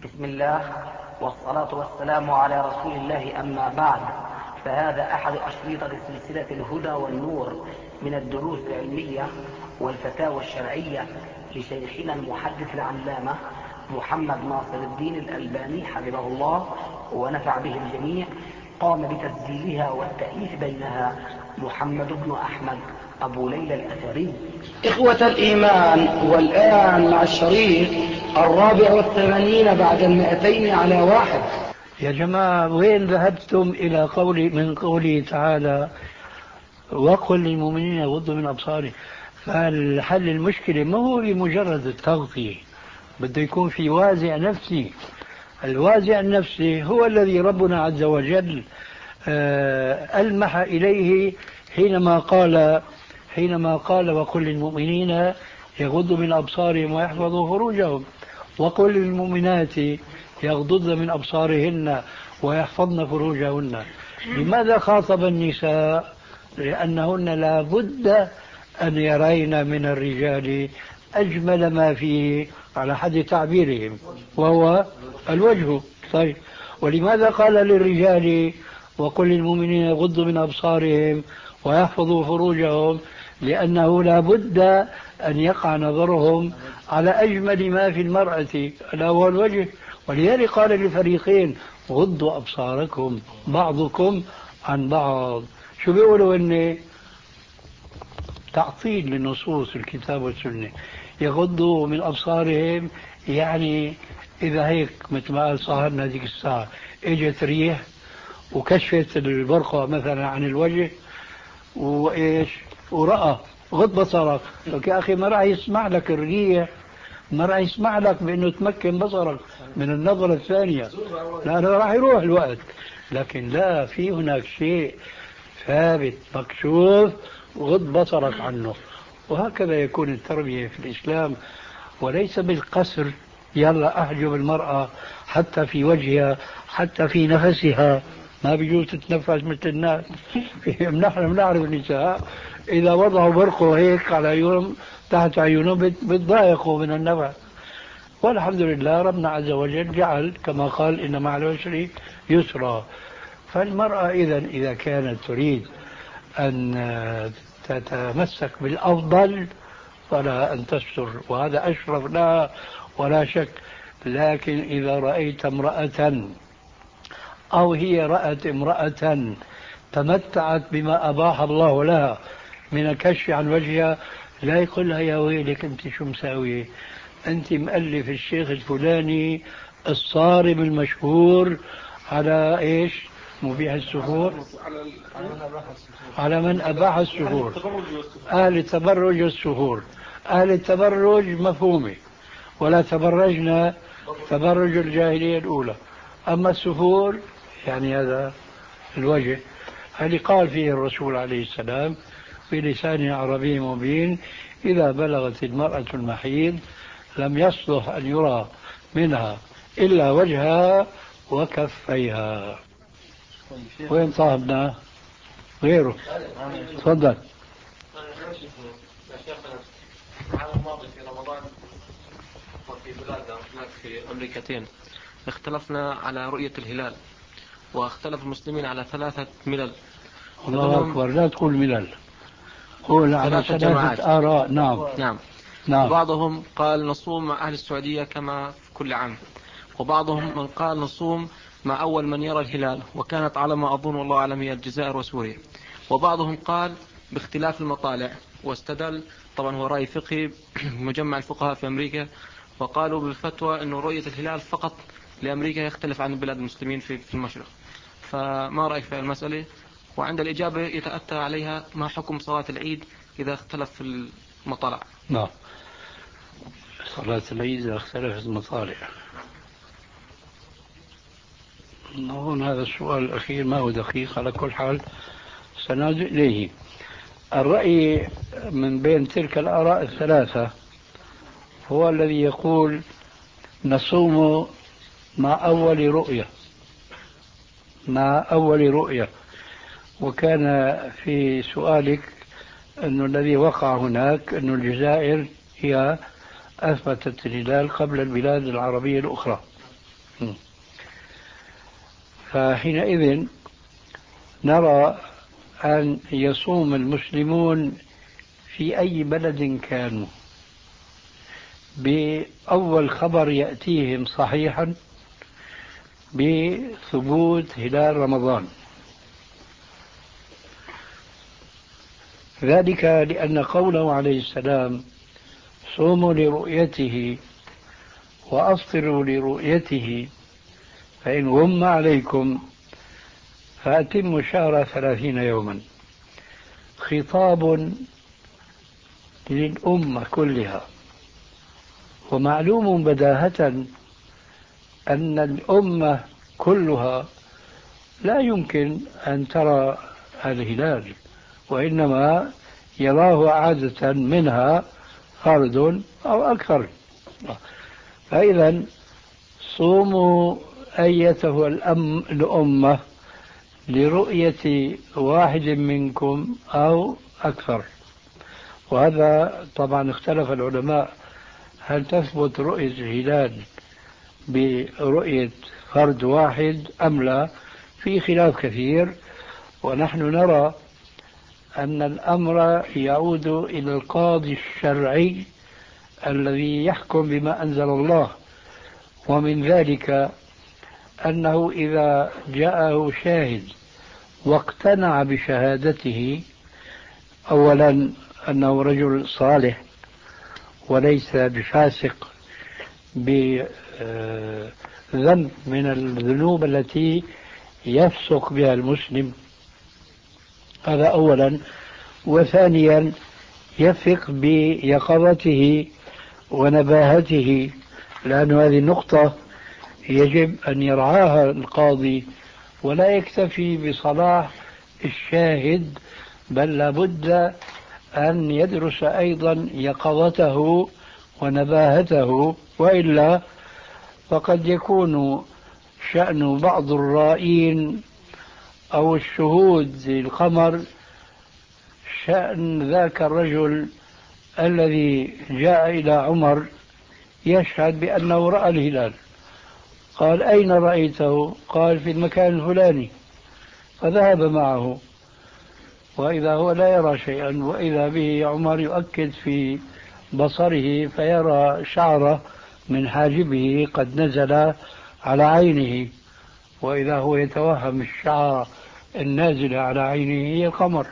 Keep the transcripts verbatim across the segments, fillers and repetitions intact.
بسم الله والصلاة والسلام على رسول الله، أما بعد، فهذا أحد أشرطة سلسلة الهدى والنور من الدروس العلمية والفتاوى الشرعية لشيخنا المحدث العلامة محمد ناصر الدين الألباني حفظه الله ونفع به الجميع. قام بتسجيلها والتأليف بينها محمد بن أحمد أبو ليلى الأثري. إخوة الإيمان، والآن مع الشريط الرابع والثمانين بعد المئتين على واحد. يا جماعة، وين ذهبتم إلى قولي من قوله تعالى وقل للمؤمنين يغضوا من أبصارهم؟ فالحل المشكلة ما هو بمجرد التغطية، بده يكون في وازع نفسي. الوازع النفسي هو الذي ربنا عز وجل ألمح إليه حينما قال حينما قال وقل للمؤمنين يغضوا من أبصارهم ويحفظوا فروجهم، وقل للمؤمنات يغضضن من أبصارهن ويحفظن فروجهن. لماذا خاطب النساء؟ لأنهن لا بد أن يرين من الرجال أجمل ما فيه على حد تعبيرهم وهو الوجه. طيب، ولماذا قال للرجال وقل للمؤمنين يغضوا من أبصارهم ويحفظوا فروجهم؟ لأنه لا بد أن يقع نظرهم على أجمل ما في المرأة ألا هو الوجه. ولذلك قال للفريقين غضوا أبصاركم بعضكم عن بعض. شو بيقولوا؟ إن تعطيل لنصوص الكتاب والسنة. يغضوا من أبصارهم يعني إذا هيك مثل ما قال صاحبنا هذيك الساعة اجت ريح وكشفت البرقع مثلا عن الوجه وإيش ورأى غض بصرك، لك يا أخي ما راح يسمع لك الريح، ما راح يسمع لك بأنه تمكن بصرك من النظرة الثانية، لأنه راح يروح الوقت. لكن لا، في هناك شيء ثابت مكشوف غض بصرك عنه. وهكذا يكون التربية في الإسلام، وليس بالقسر يلا أحجب المرأة حتى في وجهها حتى في نفسها، ما بيجوز تتنفس مثل الناس. نحن بنعرف النساء إذا وضعوا برقوا هيك على عيونهم تحت عيونهم بتضايقوا من النفس، والحمد لله ربنا عز وجل جعل كما قال إن مع العسر يسرا. فالمرأة إذا إذا كانت تريد أن تتمسك بالأفضل فلا أن تستر، وهذا أشرف لها ولا شك. لكن إذا رأيت امرأة أو هي رأت امرأة تمتعت بما أباح الله لها من الكشف عن وجهها، لا يقول لها يا ويلك أنت شو مساوية، أنت مؤلف الشيخ الفلاني الصارم المشهور على إيش مبيح السفور، على من أباح السفور، أهل التبرج والسفور. أهل التبرج مفهومة، ولا تبرجنا تبرج الجاهلية الأولى. أما السفور يعني هذا الوجه اللي قال فيه الرسول عليه السلام بلسان عربي مبين إذا بلغت المرأة المحيض لم يصلح أن يرى منها إلا وجهها وكفيها. وين صاحبنا غيره؟ تفضل. العام الماضي في رمضان وفي بلادنا هناك في أمريكتين اختلفنا على رؤية الهلال، واختلف المسلمين على ثلاثة ملل. الله أكبر، لا تقول ملل، قول على ثلاثة ثلاثة جماعات. آراء. نعم نعم نعم. وبعضهم قال نصوم مع أهل السعودية كما في كل عام، وبعضهم من قال نصوم مع أول من يرى الهلال، وكانت على ما أظن والله أعلم هي الجزائر وسوريا. وبعضهم قال باختلاف المطالع، واستدل طبعا هو رأي فقهي مجمع الفقهاء في أمريكا، وقالوا بالفتوى أنه رؤية الهلال فقط لأمريكا يختلف عن بلاد المسلمين في المشرق. فما رأيك في المسألة؟ وعند الإجابة يتأتى عليها ما حكم صلاة العيد إذا اختلف في المطالع؟ نعم، صلاة العيد إذا اختلفت المطالع. هون هذا السؤال الأخير ما هو دقيق، على كل حال سنعود إليه. الرأي من بين تلك الآراء الثلاثة هو الذي يقول نصوم مع أول رؤية مع أول رؤية وكان في سؤالك أنه الذي وقع هناك أن الجزائر هي أثبتت الهلال قبل البلاد العربية الأخرى. فحينئذ نرى أن يصوم المسلمون في أي بلد كانوا بأول خبر يأتيهم صحيحا بثبوت هلال رمضان، ذلك لأن قوله عليه السلام صوموا لرؤيته وأفطروا لرؤيته فإن غم عليكم فأتموا الشهر ثلاثين يوما، خطاب للأمة كلها. ومعلوم بداهة أن الأمة كلها لا يمكن أن ترى الهلال، وإنما يراه عادة منها فرد أو أكثر. فإذا صوموا أيته الأم الأمة لرؤية واحد منكم أو أكثر. وهذا طبعا اختلف العلماء هل تثبت رؤية الهلال برؤية فرد واحد أم لا، في خلاف كثير. ونحن نرى أن الأمر يعود إلى القاضي الشرعي الذي يحكم بما أنزل الله، ومن ذلك أنه إذا جاءه شاهد واقتنع بشهادته، أولا أنه رجل صالح وليس بفاسق بذنب من الذنوب التي يفسق بها المسلم، هذا أولا. وثانيا يثق بيقظته ونباهته، لأن هذه النقطة يجب أن يرعاها القاضي، ولا يكتفي بصلاح الشاهد، بل لابد أن يدرس أيضا يقظته ونباهته، وإلا فقد يكون شأن بعض الرائين أو الشهود القمر شأن ذاك الرجل الذي جاء إلى عمر يشهد بأنه رأى الهلال. قال أين رأيته؟ قال في المكان الفلاني، فذهب معه، وإذا هو لا يرى شيئا، وإذا به عمر يؤكد في بصره فيرى شعره من حاجبه قد نزل على عينه، وإذا هو يتوهم الشعر النازل على عينه هي القمر.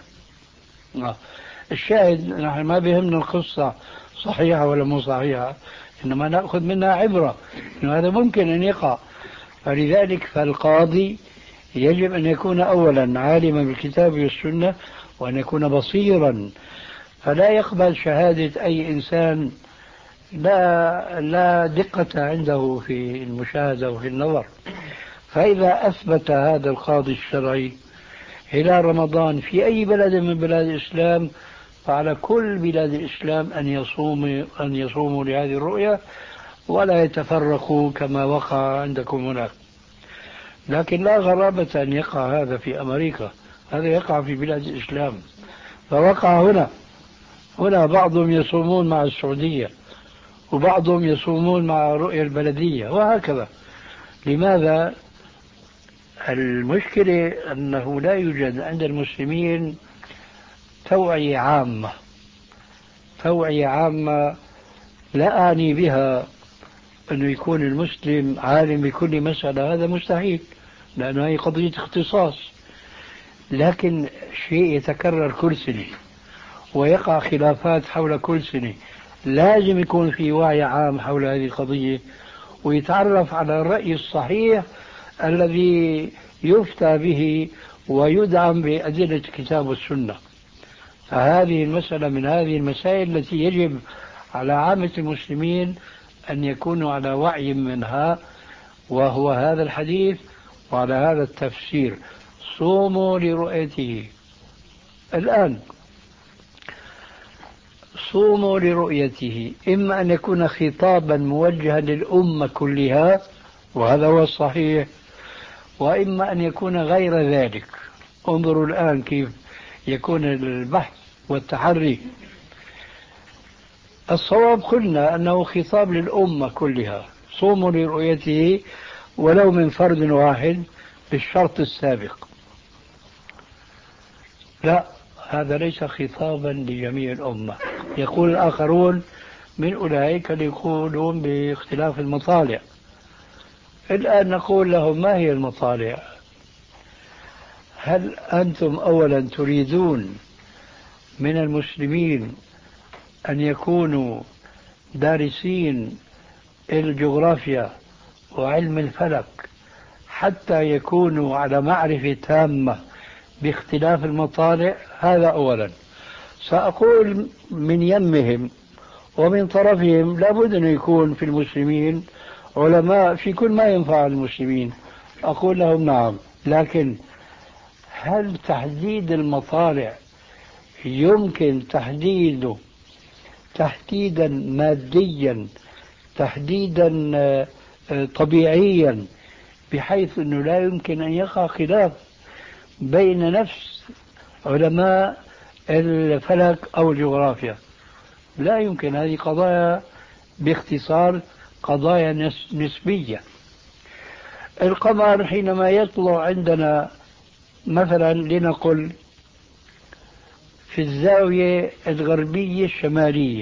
الشاهد نحن ما بهمنا القصة صحيحة ولا مو صحيحة، إنما نأخذ منها عبرة إنه هذا ممكن أن يقع. فلذلك فالقاضي يجب أن يكون أولا عالما بالكتاب والسنة، وأن يكون بصيرا، فلا يقبل شهادة أي إنسان لا لا دقة عنده في المشاهدة وفي النظر. فإذا أثبت هذا القاضي الشرعي هلال رمضان في أي بلد من بلاد الإسلام، فعلى كل بلاد الإسلام أن يصوموا أن يصوموا لهذه الرؤية ولا يتفرقوا كما وقع عندكم هناك. لكن لا غرابة أن يقع هذا في أمريكا، هذا يقع في بلاد الإسلام، فوقع هنا. هنا بعضهم يصومون مع السعودية، وبعضهم يصومون مع رؤية البلدية، وهكذا. لماذا؟ المشكلة أنه لا يوجد عند المسلمين توعية عامة. توعية عامة لا أعني بها أنه يكون المسلم عالم بكل مسألة، هذا مستحيل، لأنه هي قضية اختصاص. لكن شيء يتكرر كل سنة ويقع خلافات حول كل سنة، لازم يكون في وعي عام حول هذه القضية، ويتعرف على الرأي الصحيح الذي يفتى به ويدعم بأدلة الكتاب والسنة. فهذه المسألة من هذه المسائل التي يجب على عامة المسلمين أن يكونوا على وعي منها، وهو هذا الحديث وعلى هذا التفسير: صوموا لرؤيته. الآن صوموا لرؤيته إما أن يكون خطابا موجها للأمة كلها، وهذا هو الصحيح، وإما أن يكون غير ذلك. انظروا الآن كيف يكون البحث والتحري. الصواب قلنا أنه خطاب للأمة كلها، صوموا لرؤيته ولو من فرد واحد بالشرط السابق. لا، هذا ليس خطابا لجميع الأمة. يقول الآخرون من أولئك اللي يقولون باختلاف المطالع. الآن نقول لهم ما هي المطالع؟ هل أنتم أولا تريدون من المسلمين أن يكونوا دارسين الجغرافيا وعلم الفلك حتى يكونوا على معرفة تامة باختلاف المطالع؟ هذا أولا. سأقول من يمهم ومن طرفهم لابد أن يكون في المسلمين علماء في كل ما ينفع المسلمين. أقول لهم نعم، لكن هل تحديد المطالع يمكن تحديده تحديدا ماديا، تحديدا طبيعيا، بحيث أنه لا يمكن أن يقع خلاف بين نفس علماء الفلك أو الجغرافيا؟ لا يمكن. هذه قضايا باختصار قضايا نسبية. القمر حينما يطلع عندنا مثلا لنقل في الزاوية الغربية الشمالية،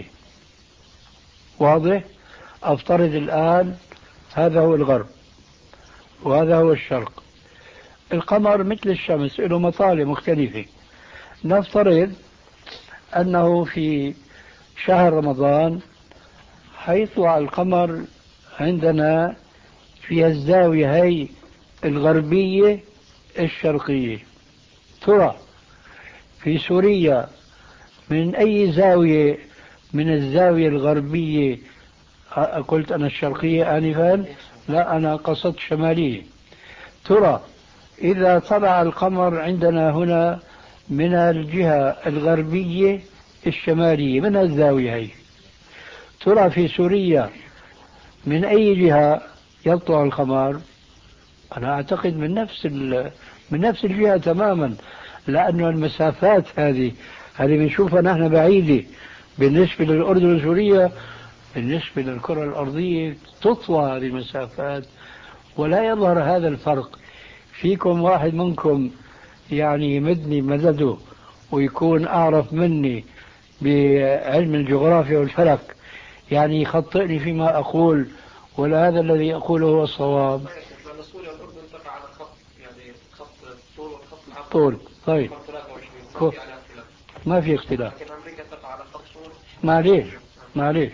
واضح؟ أفترض الآن هذا هو الغرب وهذا هو الشرق. القمر مثل الشمس له مطالع مختلفة. نفترض أنه في شهر رمضان حيطلع القمر عندنا في الزاوية هي الغربية الشرقية. ترى في سوريا من أي زاوية من الزاوية الغربية؟ قلت أنا الشرقية آنفا، لا أنا قصدت شمالية. ترى إذا طلع القمر عندنا هنا من الجهة الغربية الشمالية من الزاوية هي، ترى في سوريا من أي جهة يطلع القمر؟ أنا أعتقد من نفس من نفس الجهة تماما، لأن المسافات هذه هذه بنشوفها نحن بعيدة بالنسبة للأردن وسوريا، بالنسبة للكرة الأرضية تطوى هذه المسافات ولا يظهر هذا الفرق. فيكم واحد منكم يعني يمدني مدده ويكون أعرف مني بعلم الجغرافيا والفلك، يعني يخطئني فيما أقول، ولا هذا الذي أقوله هو الصواب؟ سوريا والأردن تقع على خط، يعني خط طول وخط العرض. طول، طيب ما في ما في اختلاف. لكن أمريكا تقع على خط طول. معليش معليش،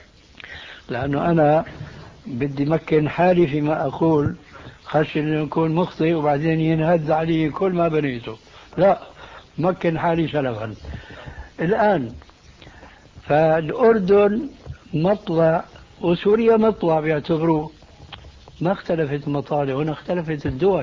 لأنه أنا بدي مكن حالي فيما أقول، خشي أن يكون مخطئ وبعدين ينهد علي كل ما بنيته. لا، مكن حالي سلفا. الآن فالأردن مطلع وسوريا مطلع بيعتبروه، ما اختلفت المطالع، هنا اختلفت الدول.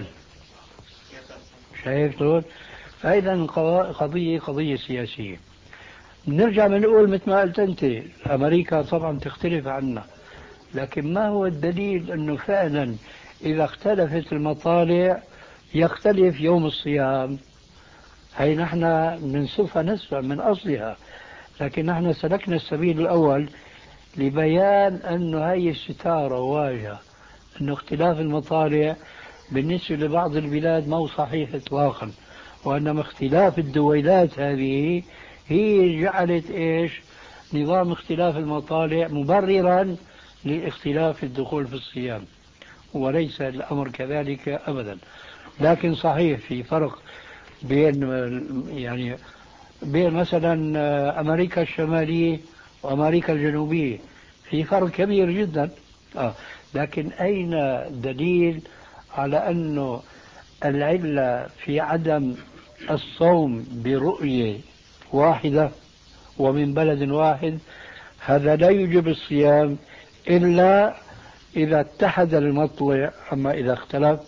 شايف دول؟ فإذا قضية قضية سياسية. نرجع بنقول مثل ما قلت أنت، أمريكا طبعا تختلف عنا، لكن ما هو الدليل أنه فعلا إذا اختلفت المطالع يختلف يوم الصيام؟ هي نحن ننسفها نسفا من أصلها، لكن نحن سلكنا السبيل الأول لبيان أنه هي الستارة واجهة، أنه اختلاف المطالع بالنسبة لبعض البلاد ما هو صحيح إطلاقا، وأنما اختلاف الدويلات هذه هي جعلت إيش نظام اختلاف المطالع مبررا لاختلاف الدخول في الصيام، وليس الأمر كذلك أبدا. لكن صحيح في فرق بين يعني بين مثلا أمريكا الشمالية وأمريكا الجنوبية، في فرق كبير جدا. آه. لكن أين دليل على أنه العلة في عدم الصوم برؤية واحدة ومن بلد واحد؟ هذا لا يوجب الصيام إلا إذا اتحد المطلع، أما إذا اختلف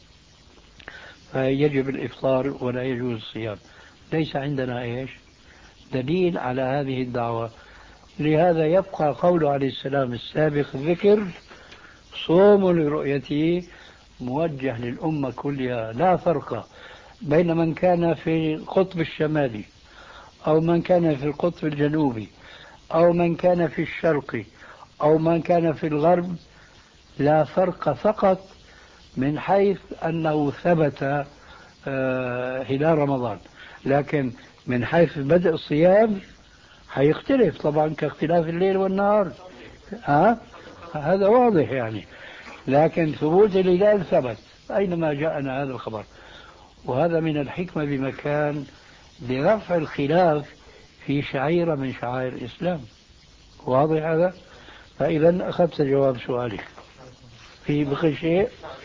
فيجب الإفطار ولا يجوز الصيام. ليس عندنا إيش دليل على هذه الدعوة. لهذا يبقى قوله عليه السلام السابق ذكر صوم لرؤيته موجه للأمة كلها، لا فرق بين من كان في القطب الشمالي أو من كان في القطب الجنوبي أو من كان في الشرق أو من كان في الغرب، لا فرق، فقط من حيث أنه ثبت آه هلال رمضان، لكن من حيث بدء الصيام حيختلف طبعا كاختلاف الليل والنهار. ها؟ هذا واضح يعني، لكن ثبوت الهلال ثبت أينما جاءنا هذا الخبر، وهذا من الحكمة بمكان لرفع الخلاف في شعيرة من شعائر الإسلام. واضح هذا؟ فإذا أخذت جواب سؤالك. في بقي شيء؟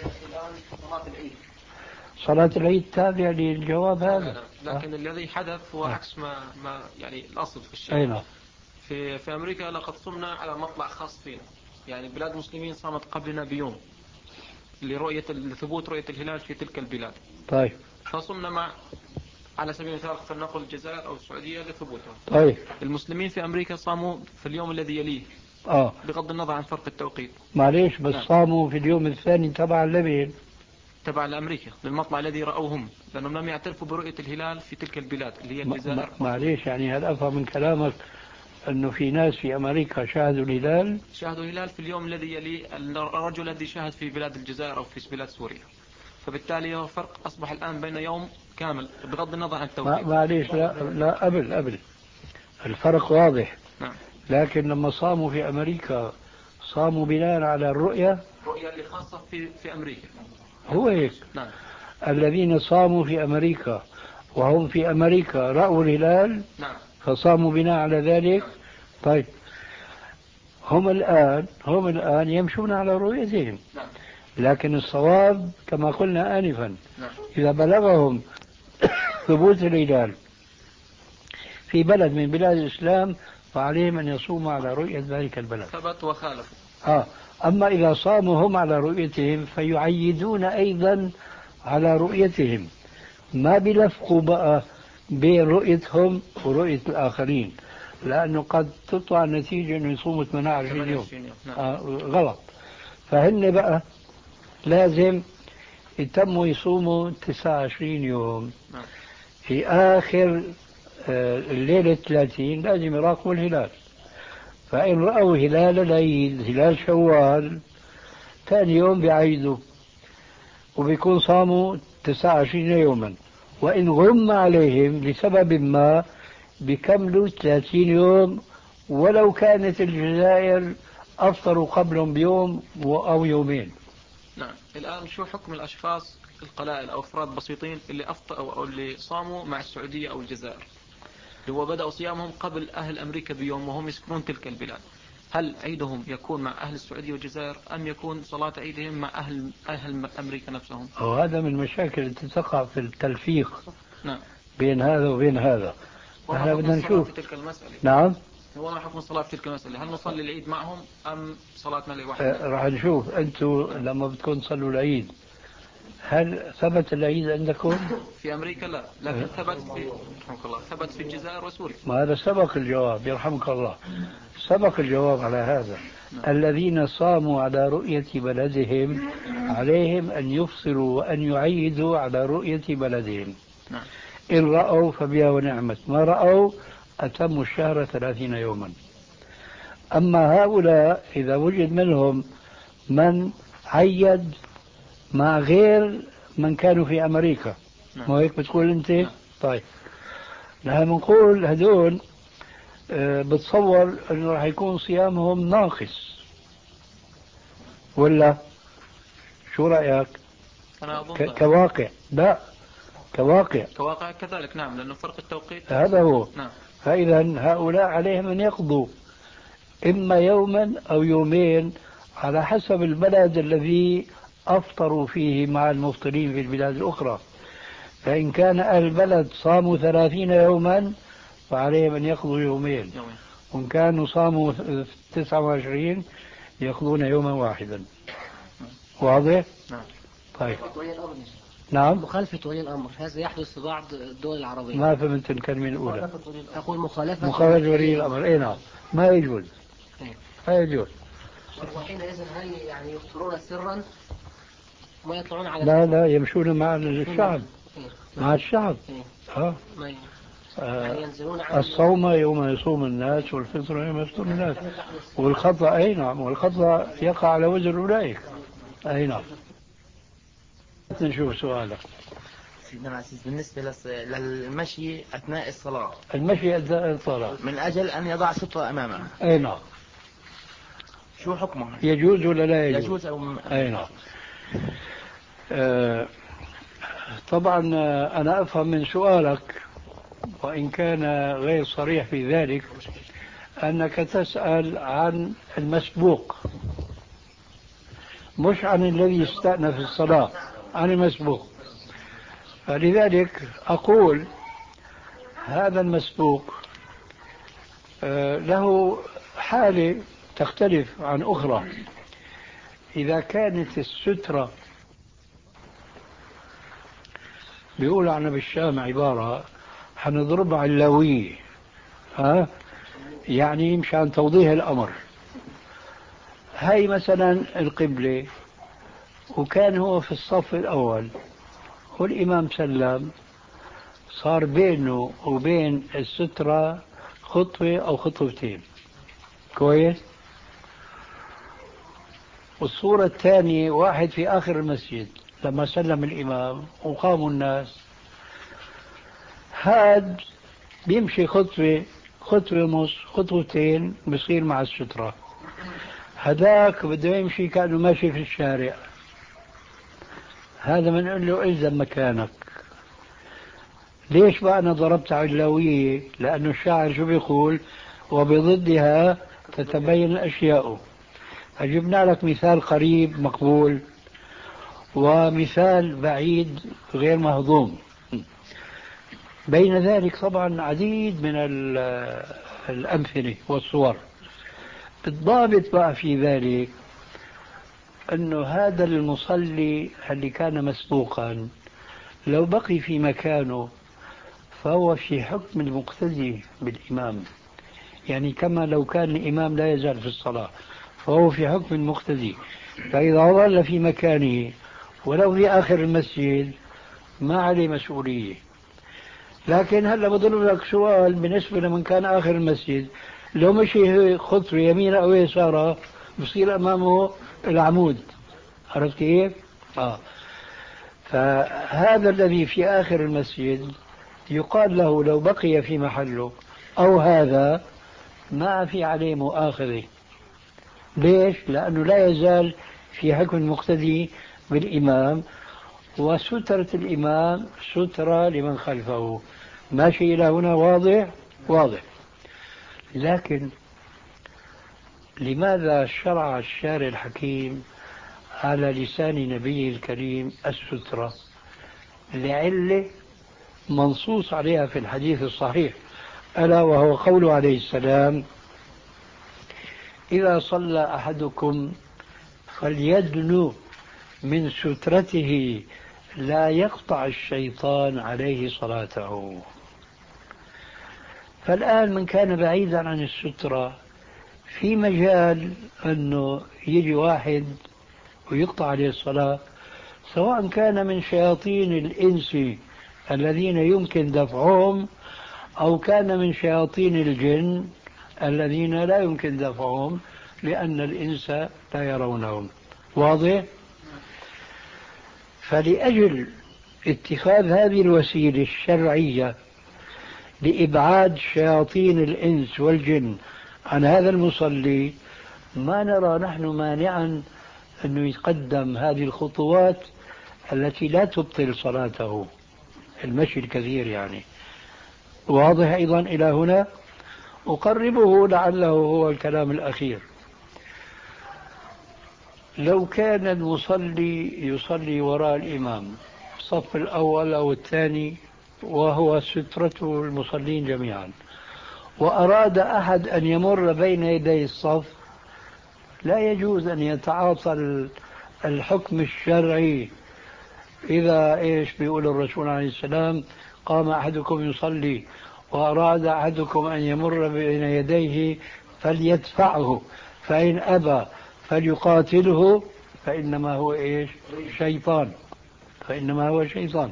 صلاة العيد تابع للجواب هذا. لكن أه؟ الذي حدث هو عكس ما, ما يعني الأصل في الشيء. أين؟ في في أمريكا لقد صمنا على مطلع خاص فينا، يعني بلاد المسلمين صامت قبلنا بيوم لرؤية لثبوت رؤية الهلال في تلك البلاد. طيب. فصمنا مع على سبيل المثال فلنقل الجزائر أو السعودية لثبوتها. طيب. المسلمين في أمريكا صاموا في اليوم الذي يليه. آه. بغض النظر عن فرق التوقيت. معليش بس نعم. صاموا في اليوم الثاني تبع لمين؟ تبع لأمريكا للمطلع الذي رأوه هم، لأنهم لم يعترفوا برؤية الهلال في تلك البلاد اللي هي الجزائر. معليش يعني هل أفهم من كلامك أنه في ناس في أمريكا شاهدوا الهلال؟ شاهدوا الهلال في اليوم الذي يلي الرجل الذي شاهد في بلاد الجزائر أو في بلاد سوريا، فبالتالي هو فرق أصبح الآن بين يوم كامل بغض النظر عن التوقيت. معليش لا لا قبل قبل الفرق واضح. نعم. لكن لما صاموا في أمريكا صاموا بناء على الرؤية، الرؤية اللي خاصة في في أمريكا. هو هيك. نعم. الذين صاموا في أمريكا وهم في أمريكا رأوا الهلال. نعم. فصاموا بناء على ذلك. نعم. طيب هم الآن هم الآن يمشون على رؤيتهم. نعم. لكن الصواب كما قلنا آنفا. نعم. إذا بلغهم ثبوت الهلال في بلد من بلاد الإسلام فعليهم أن يصوموا على رؤية ذلك البلد. ثبت وخالف. آه. أما إذا صاموا هم على رؤيتهم فيعيدون أيضا على رؤيتهم، ما بلفقوا بقى بين رؤيتهم ورؤية الآخرين، لأنه قد تطلع النتيجة أنه يصوموا ثمانية وعشرين يوم. نعم. آه غلط. فهن بقى لازم يتموا يصوموا تسعة وعشرين يوم. نعم. في آخر آه الليلة الثلاثين لازم يراقبوا الهلال، فإن رأوا هلال العيد هلال شوال ثاني يوم بيعيدوا وبيكون صاموا تسعة وعشرين يوما، وإن غم عليهم لسبب ما بيكملوا ثلاثين يوم ولو كانت الجزائر أفطروا قبلهم بيوم أو يومين. نعم. الآن شو حكم الأشخاص القلائل أو أفراد بسيطين اللي أفطروا أو اللي صاموا مع السعودية أو الجزائر اللي هو بدأوا صيامهم قبل أهل أمريكا بيوم وهم يسكنون تلك البلاد؟ هل عيدهم يكون مع أهل السعودية والجزائر أم يكون صلاة عيدهم مع أهل أهل أمريكا نفسهم؟ وهذا من المشاكل التي تقع في التلفيق. نعم. بين هذا وبين هذا. احنا بدنا نشوف في تلك المسألة. نعم. هو ما حكم الصلاة في تلك المسألة؟ هل نصلي العيد معهم أم صلاتنا لوحدنا؟ أه راح نشوف. أنتم لما بدكم تصلوا العيد هل ثبت العيد عندكم؟ في أمريكا لا، لكن ثبت في رحمك الله ثبت في الجزائر وسوريا. ما هذا سبق الجواب يرحمك الله، سبق الجواب على هذا. نعم. الذين صاموا على رؤية بلدهم عليهم أن يفصلوا وأن يعيدوا على رؤية بلدهم. نعم. إن رأوا فبها ونعمت، ما رأوا أتموا الشهر ثلاثين يوما. أما هؤلاء إذا وجد منهم من عيد مع غير من كانوا في أمريكا. نعم. ما هيك بتقول أنت؟ نعم. طيب نحن بنقول هدول أه بتصور أنه راح يكون صيامهم ناقص ولا شو رأيك؟ أنا أظن ك- كواقع لا كواقع كواقع كذلك. نعم، لأنه فرق التوقيت هذا هو. نعم. فإذا هؤلاء عليهم أن يقضوا إما يوما أو يومين على حسب البلد الذي أفطروا فيه مع المفطرين في البلاد الأخرى. فإن كان أهل البلد صاموا ثلاثين يوما فعليهم أن يقضوا يومين، يومين. وإن كانوا صاموا تسعة وعشرين يقضون يوما واحدا. واضح؟ نعم. طيب. نعم. مخالفة ولي الأمر هذا يحدث في بعض الدول العربية. ما فهمت الكلمة الأولى. أقول مخالفة مخالفة ولي الأمر. إيه نعم، ما يجوز. ما يجوز. وحينئذ هل يعني يفطرون سرا ما يطلعون على لا لا يمشون مع الشعب. مع الشعب. ها. يعني ينزلون على الصوم يوم يصوم الناس والفطر يوم يفطر الناس. والخطأ أي نعم، والخطأ يقع على وزر أولئك. أي نعم. نشوف سؤالك. سيدنا العزيز، بالنسبة للص- للمشي أثناء الصلاة، المشي أثناء الصلاة من أجل أن يضع سترة أمامه، أي نعم، شو حكمه؟ يجوز ولا لا يجوز؟ يجوز أو م... أي نعم. آه طبعا آه، أنا أفهم من سؤالك وإن كان غير صريح في ذلك أنك تسأل عن المسبوق، مش عن الذي استأنف الصلاة، عن المسبوق. فلذلك أقول هذا المسبوق آه، له حالة تختلف عن أخرى. إذا كانت السترة، بيقول عنا بالشام عبارة حنضربها علوية، ها يعني مشان توضيح الأمر. هاي مثلا القبلة، وكان هو في الصف الأول والإمام سلم، صار بينه وبين السترة خطوة أو خطوتين، كويس. والصورة الثانية واحد في آخر المسجد لما سلم الإمام وقاموا الناس، هاد بيمشي خطوة خطوة ونص خطوتين بصير مع السترة، هذاك بده يمشي كأنه ماشي في الشارع. هذا بنقول له إلزم مكانك. ليش بقى أنا ضربت علوية؟ لأنه الشاعر شو بيقول؟ وبضدها تتبين الأشياء. فجبنا لك مثال قريب مقبول ومثال بعيد غير مهضوم. بين ذلك طبعا عديد من الأمثلة والصور. الضابط بقى في ذلك أنه هذا المصلي اللي كان مسبوقا لو بقي في مكانه فهو في حكم المقتدي بالإمام، يعني كما لو كان الإمام لا يزال في الصلاة فهو في حكم المقتدي. فإذا ظل في مكانه ولو في آخر المسجد ما عليه مسؤولية. لكن هلا بضرب لك سؤال بالنسبة لمن كان آخر المسجد، لو مشي خطوة يمين أو يسارة بصير أمامه العمود، عرفت كيف؟ آه. فهذا الذي في آخر المسجد يقال له لو بقي في محله أو هذا ما في عليه مؤاخذة. ليش؟ لأنه لا يزال في حكم المقتدي بالإمام، وسترة الإمام سترة لمن خلفه. ماشي إلى هنا واضح؟ واضح. لكن لماذا شرع الشارع الحكيم على لسان نبيه الكريم السترة؟ لعلة منصوص عليها في الحديث الصحيح، ألا وهو قوله عليه السلام: إذا صلى أحدكم فليدنو من سترته لا يقطع الشيطان عليه صلاته. فالآن من كان بعيدا عن السترة في مجال أنه يجي واحد ويقطع عليه الصلاة، سواء كان من شياطين الإنس الذين يمكن دفعهم أو كان من شياطين الجن الذين لا يمكن دفعهم لأن الإنس لا يرونهم. واضح؟ فلأجل اتخاذ هذه الوسيلة الشرعية لإبعاد شياطين الإنس والجن عن هذا المصلي، ما نرى نحن مانعا أنه يقدم هذه الخطوات التي لا تبطل صلاته، المشي الكثير يعني. واضح أيضا إلى هنا؟ أقربه لعله هو الكلام الأخير. لو كان المصلي يصلي وراء الإمام الصف الأول أو الثاني وهو سترته المصلين جميعا، وأراد أحد أن يمر بين يدي الصف، لا يجوز أن يتعاطى الحكم الشرعي. إذا إيش بيقول الرسول عليه السلام: قام أحدكم يصلي وأراد أحدكم أن يمر بين يديه فليدفعه، فإن أبى فليقاتله، فإنما هو إيش؟ شيطان، فإنما هو شيطان.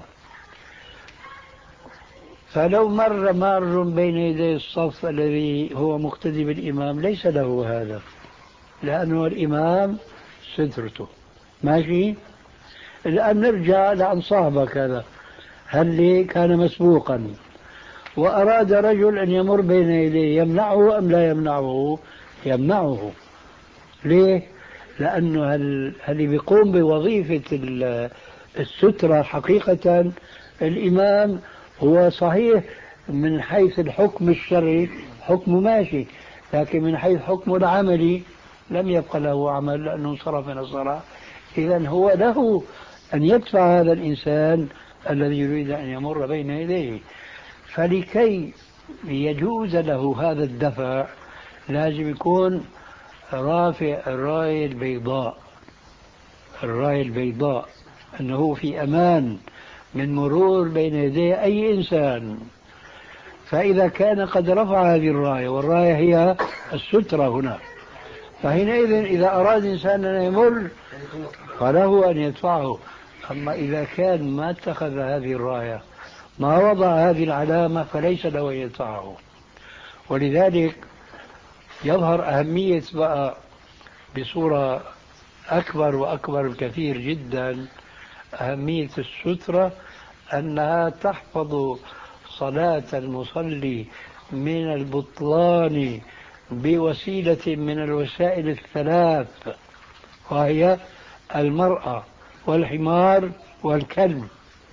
فلو مر مار بين يدي الصف الذي هو مقتدي بالإمام ليس له هذا، لأنه الإمام سترته. ماشي؟ الآن نرجع لعن صاحبك هذا، هل لي كان مسبوقا وأراد رجل أن يمر بين يديه يمنعه أم لا يمنعه؟ يمنعه. ليه؟ لأنه هل, هل بيقوم بوظيفة السترة حقيقة الإمام، هو صحيح من حيث الحكم الشرعي حكمه ماشي، لكن من حيث حكمه العملي لم يبقى له عمل لأنه انصرف من الصلاة. إذن هو له أن يدفع هذا الإنسان الذي يريد أن يمر بين يديه. فلكي يجوز له هذا الدفع لازم يكون رافع الراية البيضاء، الراية البيضاء أنه في أمان من مرور بين يدي أي إنسان. فإذا كان قد رفع هذه الراية، والراية هي السترة هنا، فحينئذ إذا أراد إنسان أن يمر فله أن يدفعه. أما إذا كان ما اتخذ هذه الراية، ما وضع هذه العلامة، فليس له أن يدفعه. ولذلك يظهر أهمية بقى بصورة أكبر وأكبر بكثير جدا أهمية السترة، أنها تحفظ صلاة المصلي من البطلان بوسيلة من الوسائل الثلاث، وهي المرأة والحمار والكلب.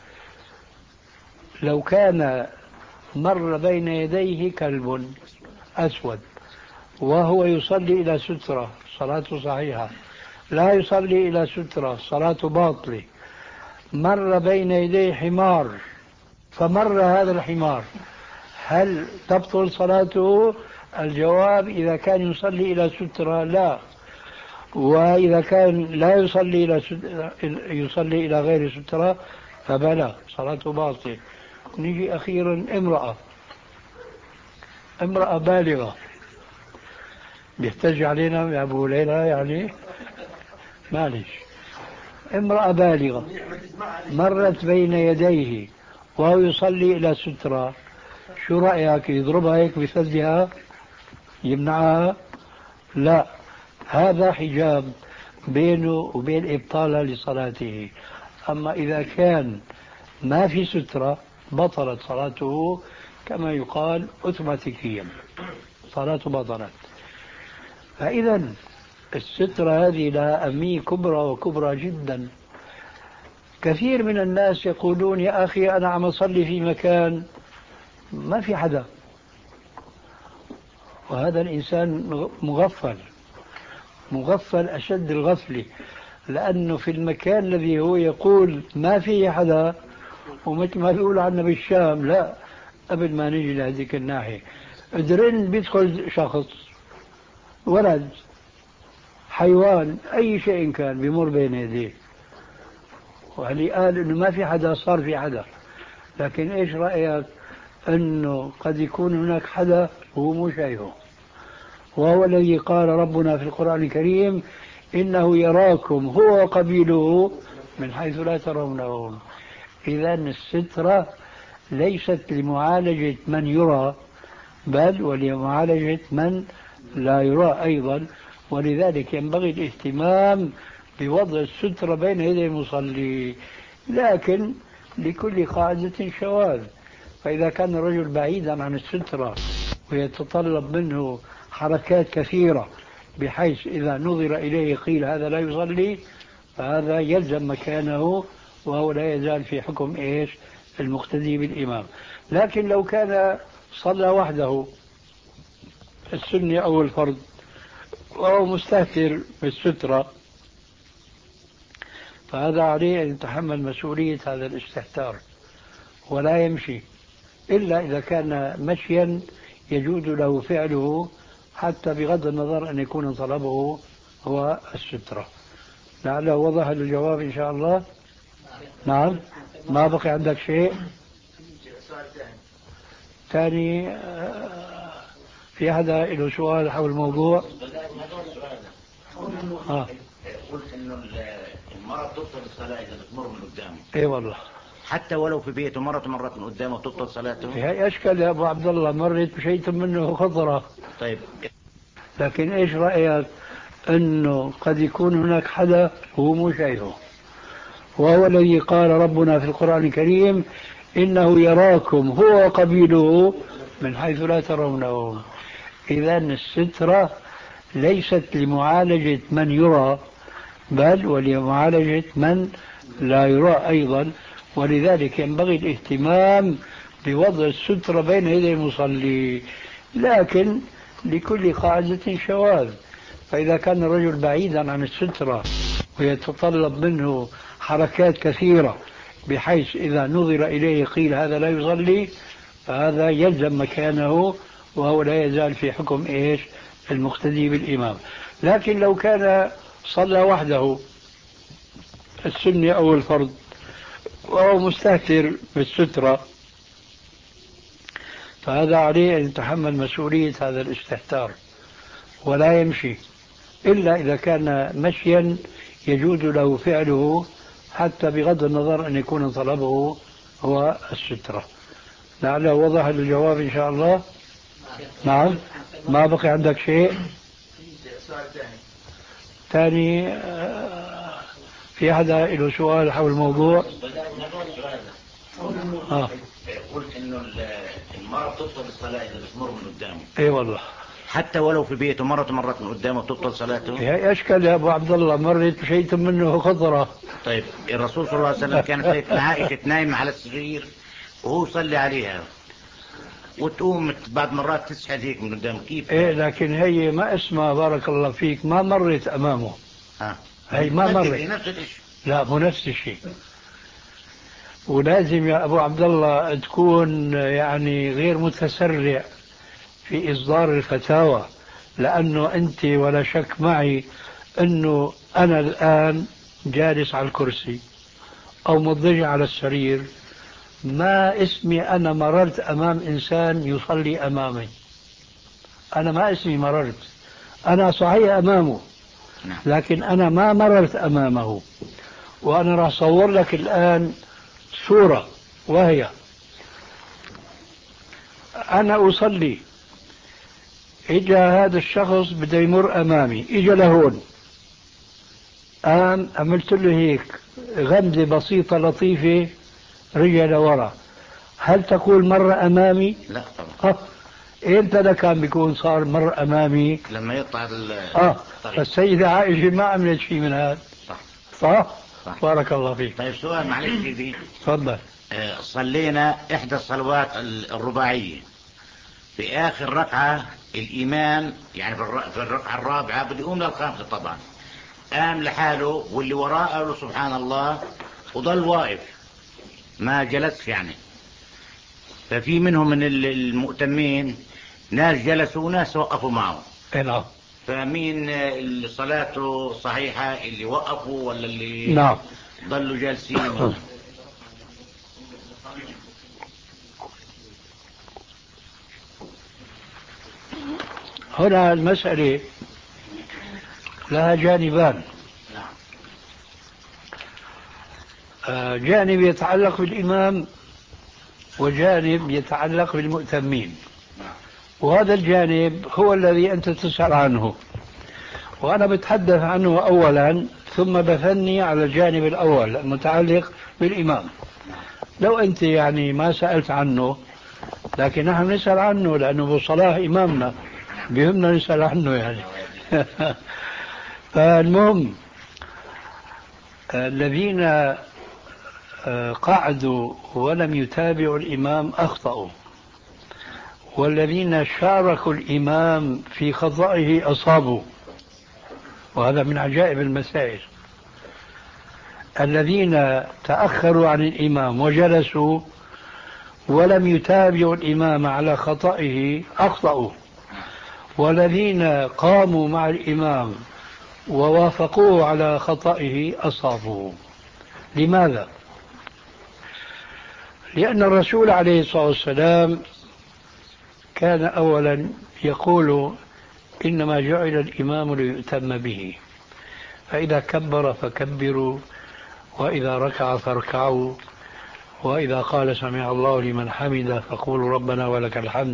لو كان مر بين يديه كلب أسود وهو يصلي إلى سترة صلاته صحيحة، لا يصلي إلى سترة صلاته باطلة. مر بين يديه حمار فمر هذا الحمار، هل تبطل صلاته؟ الجواب إذا كان يصلي إلى سترة لا، وإذا كان لا يصلي إلى يصلي إلى غير سترة فبلا صلاته باطلة. نيجي أخيرا امرأة امرأة بالغة، بيحتج علينا يا أبو ليلى يعني معلش، امرأة بالغة مرت بين يديه وهو يصلي إلى سترة، شو رأيك؟ يضربها هيك بثديها يمنعها؟ لا، هذا حجاب بينه وبين إبطالها لصلاته. أما إذا كان ما في سترة بطلت صلاته كما يقال أوتوماتيكيا، صلاته بطلت. فإذا السترة هذه لها أهمية كبرى وكبرى جدا. كثير من الناس يقولون يا أخي أنا عم أصلي في مكان ما في حدا، وهذا الإنسان مغفل مغفل أشد الغفلة، لأنه في المكان الذي هو يقول ما فيه حدا، ومثل ما بيقول عنا بالشام لا، قبل ما نجي لهذيك الناحية درن بيدخل شخص ولد حيوان أي شيء كان بيمر بين يديه، وعلي قال إنه ما في حدا صار في حدا. لكن إيش رأيك أنه قد يكون هناك حدا وهو مو شايفه، وهو الذي قال ربنا في القرآن الكريم إنه يراكم هو وقبيله من حيث لا ترونهم. إذا السترة ليست لمعالجة من يرى بل ولمعالجة من لا يرى أيضا. ولذلك ينبغي الاهتمام بوضع السترة بين يدي المصلي، لكن لكل قاعدة شواذ. فإذا كان الرجل بعيدا عن السترة ويتطلب منه حركات كثيرة بحيث إذا نظر إليه قيل هذا لا يصلي، فهذا يلزم مكانه وهو لا يزال في حكم إيش؟ المقتدي بالإمام. لكن لو كان صلى وحده السنة أو الفرض وهو مستهتر بالسترة، فهذا عليه أن يتحمل مسؤولية هذا الاستهتار ولا يمشي إلا إذا كان مشيا يجوز له فعله، حتى بغض النظر أن يكون طلبه هو السترة. لعله وضح الجواب إن شاء الله. نعم، ما بقي عندك شيء ثاني؟ في حدا له سؤال حول الموضوع؟ آه. قلت انه المرأة تبطل الصلاة اذا بتمر من قدامه. اي والله، حتى ولو في بيته مرت مرت من قدامه تبطل صلاته. هي اشكال يا ابو عبد الله، مرت بشيء منه خضرة. طيب، لكن ايش رأيك انه قد يكون هناك حدا هو مو شايفه، وهو الذي قال ربنا في القرآن الكريم إنه يراكم هو وقبيله من حيث لا ترونهم. إذا السترة ليست لمعالجة من يرى بل ولمعالجة من لا يرى أيضا، ولذلك ينبغي الاهتمام بوضع السترة بين يدي المصلي، لكن لكل قاعدة شواذ. فإذا كان الرجل بعيدا عن السترة ويتطلب منه حركات كثيرة بحيث إذا نظر إليه قيل هذا لا يصلي، فهذا يلزم مكانه وهو لا يزال في حكم إيش؟ المقتدي بالإمام. لكن لو كان صلى وحده السنة أو الفرض وهو مستهتر بالسترة، فهذا عليه أن يتحمل مسؤولية هذا الاستهتار ولا يمشي إلا إذا كان مشيا يجوز له فعله حتى بغض النظر أن يكون طلبه هو السترة. لعله وضح الجواب إن شاء الله. نعم. ما بقي عندك شيء ثاني؟ في حدا له سؤال حول الموضوع؟ آه. قلت انه المرأة تبطل الصلاة اذا بتمر من قدامه. اي والله، حتى ولو في بيته مرة مرت من قدامه تبطل صلاته. هي اشكال يا ابو عبد الله، مرت شيء منه خطرة. طيب الرسول صلى الله عليه وسلم كانت سيدنا عائشة نايمة على السرير وهو يصلي عليها وتقوم بعد مرات تسحب هيك من قدام، كيف؟ ايه لكن هي ما اسمها بارك الله فيك ما مرت امامه. ها. هي ما مرت. نفس الشيء. لا مو نفس الشيء. ولازم يا ابو عبد الله تكون يعني غير متسرع في اصدار الفتاوى، لانه انت ولا شك معي انه انا الان جالس على الكرسي او مضطجع على السرير، ما اسمي أنا مررت أمام إنسان يصلي أمامي. أنا ما اسمي مررت، أنا صحيح أمامه لكن أنا ما مررت أمامه. وأنا راح أصور لك الآن صورة، وهي أنا أصلي، إجا هذا الشخص بده يمر أمامي، إجا لهون، قام عملت له هيك غمزة بسيطة لطيفة رجع لورا، هل تقول مر أمامي؟ لا طبعا. إمتى ده كان بيكون صار مر أمامي؟ لما يطلع اه فالسيدة عائشة ما عملت شيء من هذا. صح صح؟ صح. بارك الله فيك. طيب سؤال معلش سيدي. تفضل. آه صلينا إحدى الصلوات الرباعية، في آخر ركعة الإمام يعني في الركعة الرابعة بده يقوم للخامسة طبعا، قام لحاله واللي وراه قالوا سبحان الله وضل واقف ما جلس يعني. ففي منهم من المؤتمين ناس جلسوا وناس وقفوا معه. نعم. فمين اللي صلاته صحيحة، اللي وقفوا ولا اللي نعم ضلوا جالسين؟ هنا المسألة لها جانبان. جانب يتعلق بالإمام وجانب يتعلق بالمؤتمين، وهذا الجانب هو الذي أنت تسأل عنه، وأنا بتحدث عنه أولا ثم بثني على الجانب الأول المتعلق بالإمام. لو أنت يعني ما سألت عنه، لكن نحن نسأل عنه لأنه أبو صلاح إمامنا بهمنا نسأل عنه يعني. فالمهم الذين قعدوا ولم يتابعوا الإمام أخطأوا، والذين شاركوا الإمام في خطئه أصابوا، وهذا من عجائب المسائل. الذين تأخروا عن الإمام وجلسوا ولم يتابعوا الإمام على خطئه أخطأوا، والذين قاموا مع الإمام ووافقوه على خطئه أصابوا. لماذا؟ لأن الرسول عليه الصلاة والسلام كان أولا يقول إنما جعل الإمام ليؤتم به، فإذا كبر فكبروا، وإذا ركع فاركعوا، وإذا قال سمع الله لمن حمده فقولوا ربنا ولك الحمد،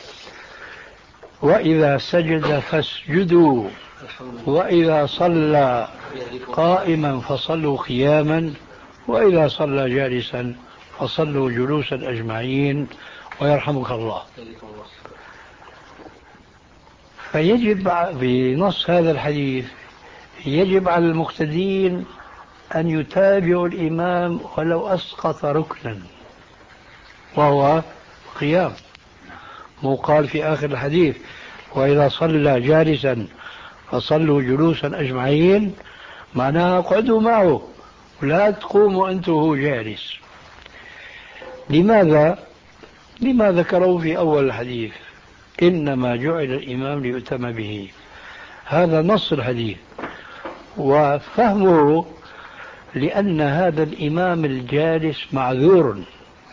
وإذا سجد فاسجدوا، وإذا صلى قائما فصلوا قياما، وإذا صلى جالسا فصلوا جلوسا أجمعين ويرحمك الله. فيجب بنص هذا الحديث يجب على المقتدين أن يتابعوا الإمام ولو أسقط ركنا وهو قيام. مو قال في آخر الحديث وإذا صلى جالسا فصلوا جلوسا أجمعين، معناها اقعدوا معه ولا تقوموا أنتم وهو جالس. لماذا؟ لما ذكروا في أول الحديث إنما جعل الإمام ليؤتم به، هذا نص الحديث. وفهمه لأن هذا الإمام الجالس معذور،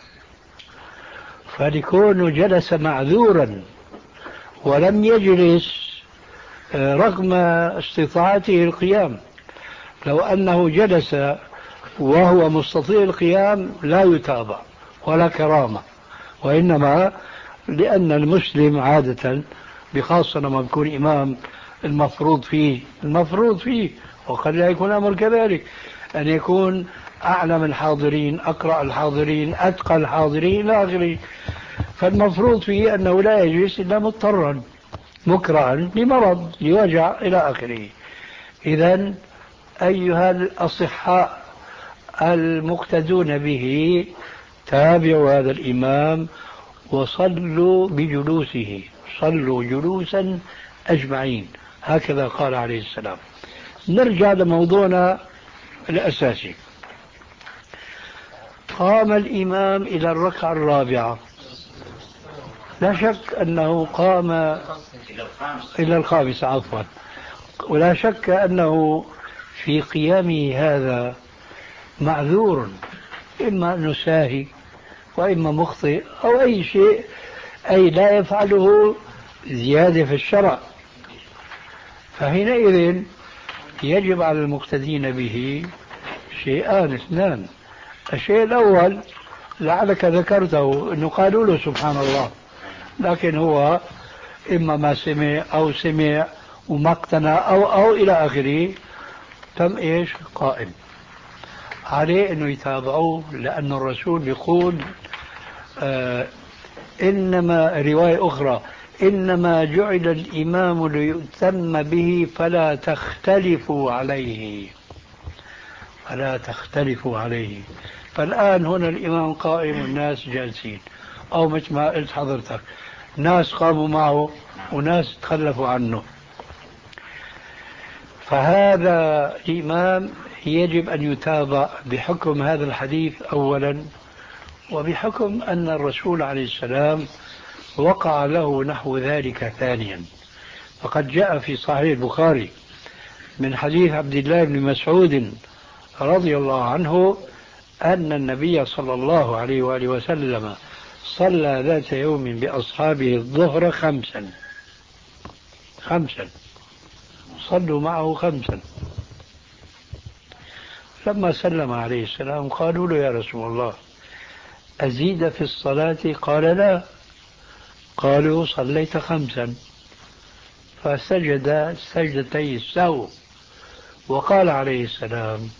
فلكونه جلس معذورا ولم يجلس رغم استطاعته القيام. لو أنه جلس وهو مستطيع القيام لا يتابع ولا كرامة، وإنما لأن المسلم عادة بخاصة لما يكون إمام المفروض فيه المفروض فيه وقد لا يكون الأمر كذلك، أن يكون أعلم الحاضرين، أقرأ الحاضرين، أتقى الحاضرين إلى آخره. فالمفروض فيه أنه لا يجلس إلا مضطرا مكرها لمرض لوجع إلى آخره. إذن أيها الأصحاء المقتدون به تابعوا هذا الإمام وصلوا بجلوسه، صلوا جلوسا أجمعين، هكذا قال عليه السلام. نرجع لموضوعنا الأساسي. قام الإمام إلى الركعة الرابعة، لا شك أنه قام إلى الخامسة عفوا، ولا شك أنه في قيامه هذا معذور، إما أنه ساهي وإما مخطئ أو أي شيء، أي لا يفعله زيادة في الشرع. فحينئذ يجب على المقتدين به شيئان اثنان. الشيء الأول لعلك ذكرته، أنه قالوا له سبحان الله، لكن هو إما ما سمع أو سمع وما اقتنع أو أو إلى آخره، تم إيش قائم عليه أنه يتابعوه، لأن الرسول يقول آه إنما رواية أخرى إنما جعل الإمام ليؤتم به فلا تختلفوا عليه، فلا تختلفوا عليه. فالآن هنا الإمام قائم والناس جالسين، أو مثل ما قلت حضرتك ناس قاموا معه وناس تخلفوا عنه. فهذا الإمام يجب أن يتابع بحكم هذا الحديث أولا، وبحكم أن الرسول عليه السلام وقع له نحو ذلك ثانيا. فقد جاء في صحيح البخاري من حديث عبد الله بن مسعود رضي الله عنه أن النبي صلى الله عليه وآله وسلم صلى ذات يوم بأصحابه الظهر خمسا خمسا صلوا معه خمسا. لما سلم عليه السلام قالوا له يا رسول الله أزيد في الصلاة؟ قال لا. قالوا صليت خمسا، فسجد سجدتي السهو وقال عليه السلام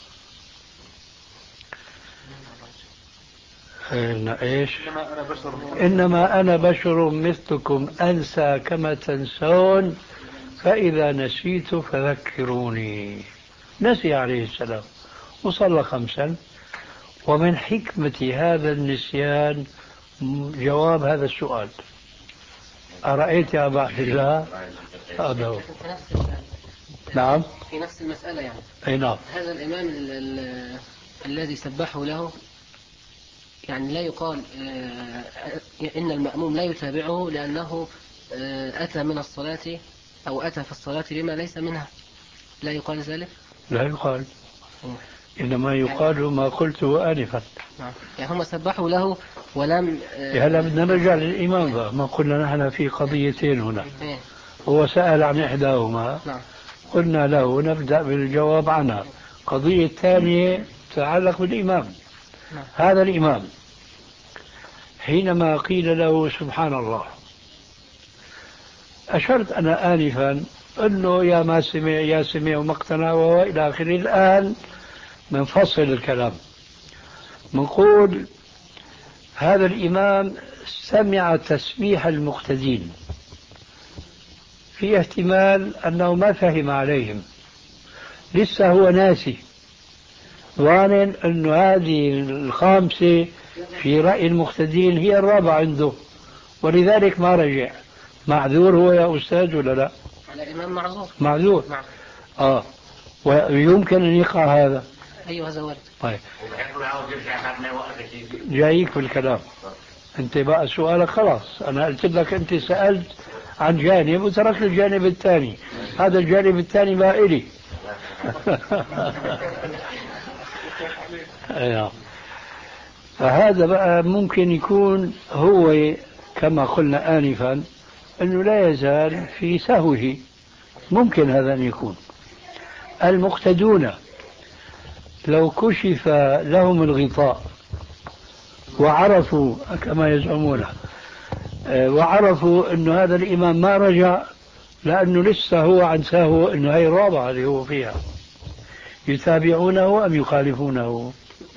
إن إيش إنما أنا بشر مثلكم أنسى كما تنسون فإذا نسيت فذكروني. نسي عليه السلام وصلى خمسا. ومن حكمة هذا النسيان جواب هذا السؤال. أرأيت يا أبا عبد الله؟ هذا هو. نعم في نفس المسألة يعني. أي نعم. هذا الإمام ال ال الذي سبحه له يعني لا يقال إن المأموم لا يتابعه لأنه أتى من الصلاة أو أتى في الصلاة بما ليس منها، لا يقال ذلك؟ لا يقال، إنما يقال ما قلته آنفا. يعني هم سبحوا له ولم. هلا بدنا نرجع للإمام بقى. ما قلنا نحن في قضيتين هنا. هو سأل عن إحداهما قلنا له نبدأ بالجواب عنها. قضية ثانية تتعلق بالإمام. هذا الإمام حينما قيل له سبحان الله أشرت أنا آنفا أنه يا ما سمع يا سمع وما اقتنع وإلى آخره. الآن منفصل الكلام. منقول هذا الإمام سمع تسبيح المقتدين، في احتمال أنه ما فهم عليهم، لسه هو ناسي، ظانن أن هذه الخامسة في رأي المقتدين هي الرابعة عنده، ولذلك ما رجع. معذور هو يا أستاذ ولا لا؟ الإمام معذور. معذور. نعم. آه ويمكن أن يقع هذا. أيوة زورت. طيب جايك في الكلام. أنت بقى سؤالك خلاص، أنا قلت لك أنت سألت عن جانب وتركت الجانب الثاني، هذا الجانب الثاني بقى إلي. فهذا بقى ممكن يكون هو كما قلنا آنفا أنه لا يزال في سهوه، ممكن هذا أن يكون. المقتدون لو كشف لهم الغطاء وعرفوا كما يزعمون وعرفوا أن هذا الإمام ما رجع لأنه لسه هو عن سهو أنه هي الرابعة اللي هو فيها، يتابعونه أم يخالفونه؟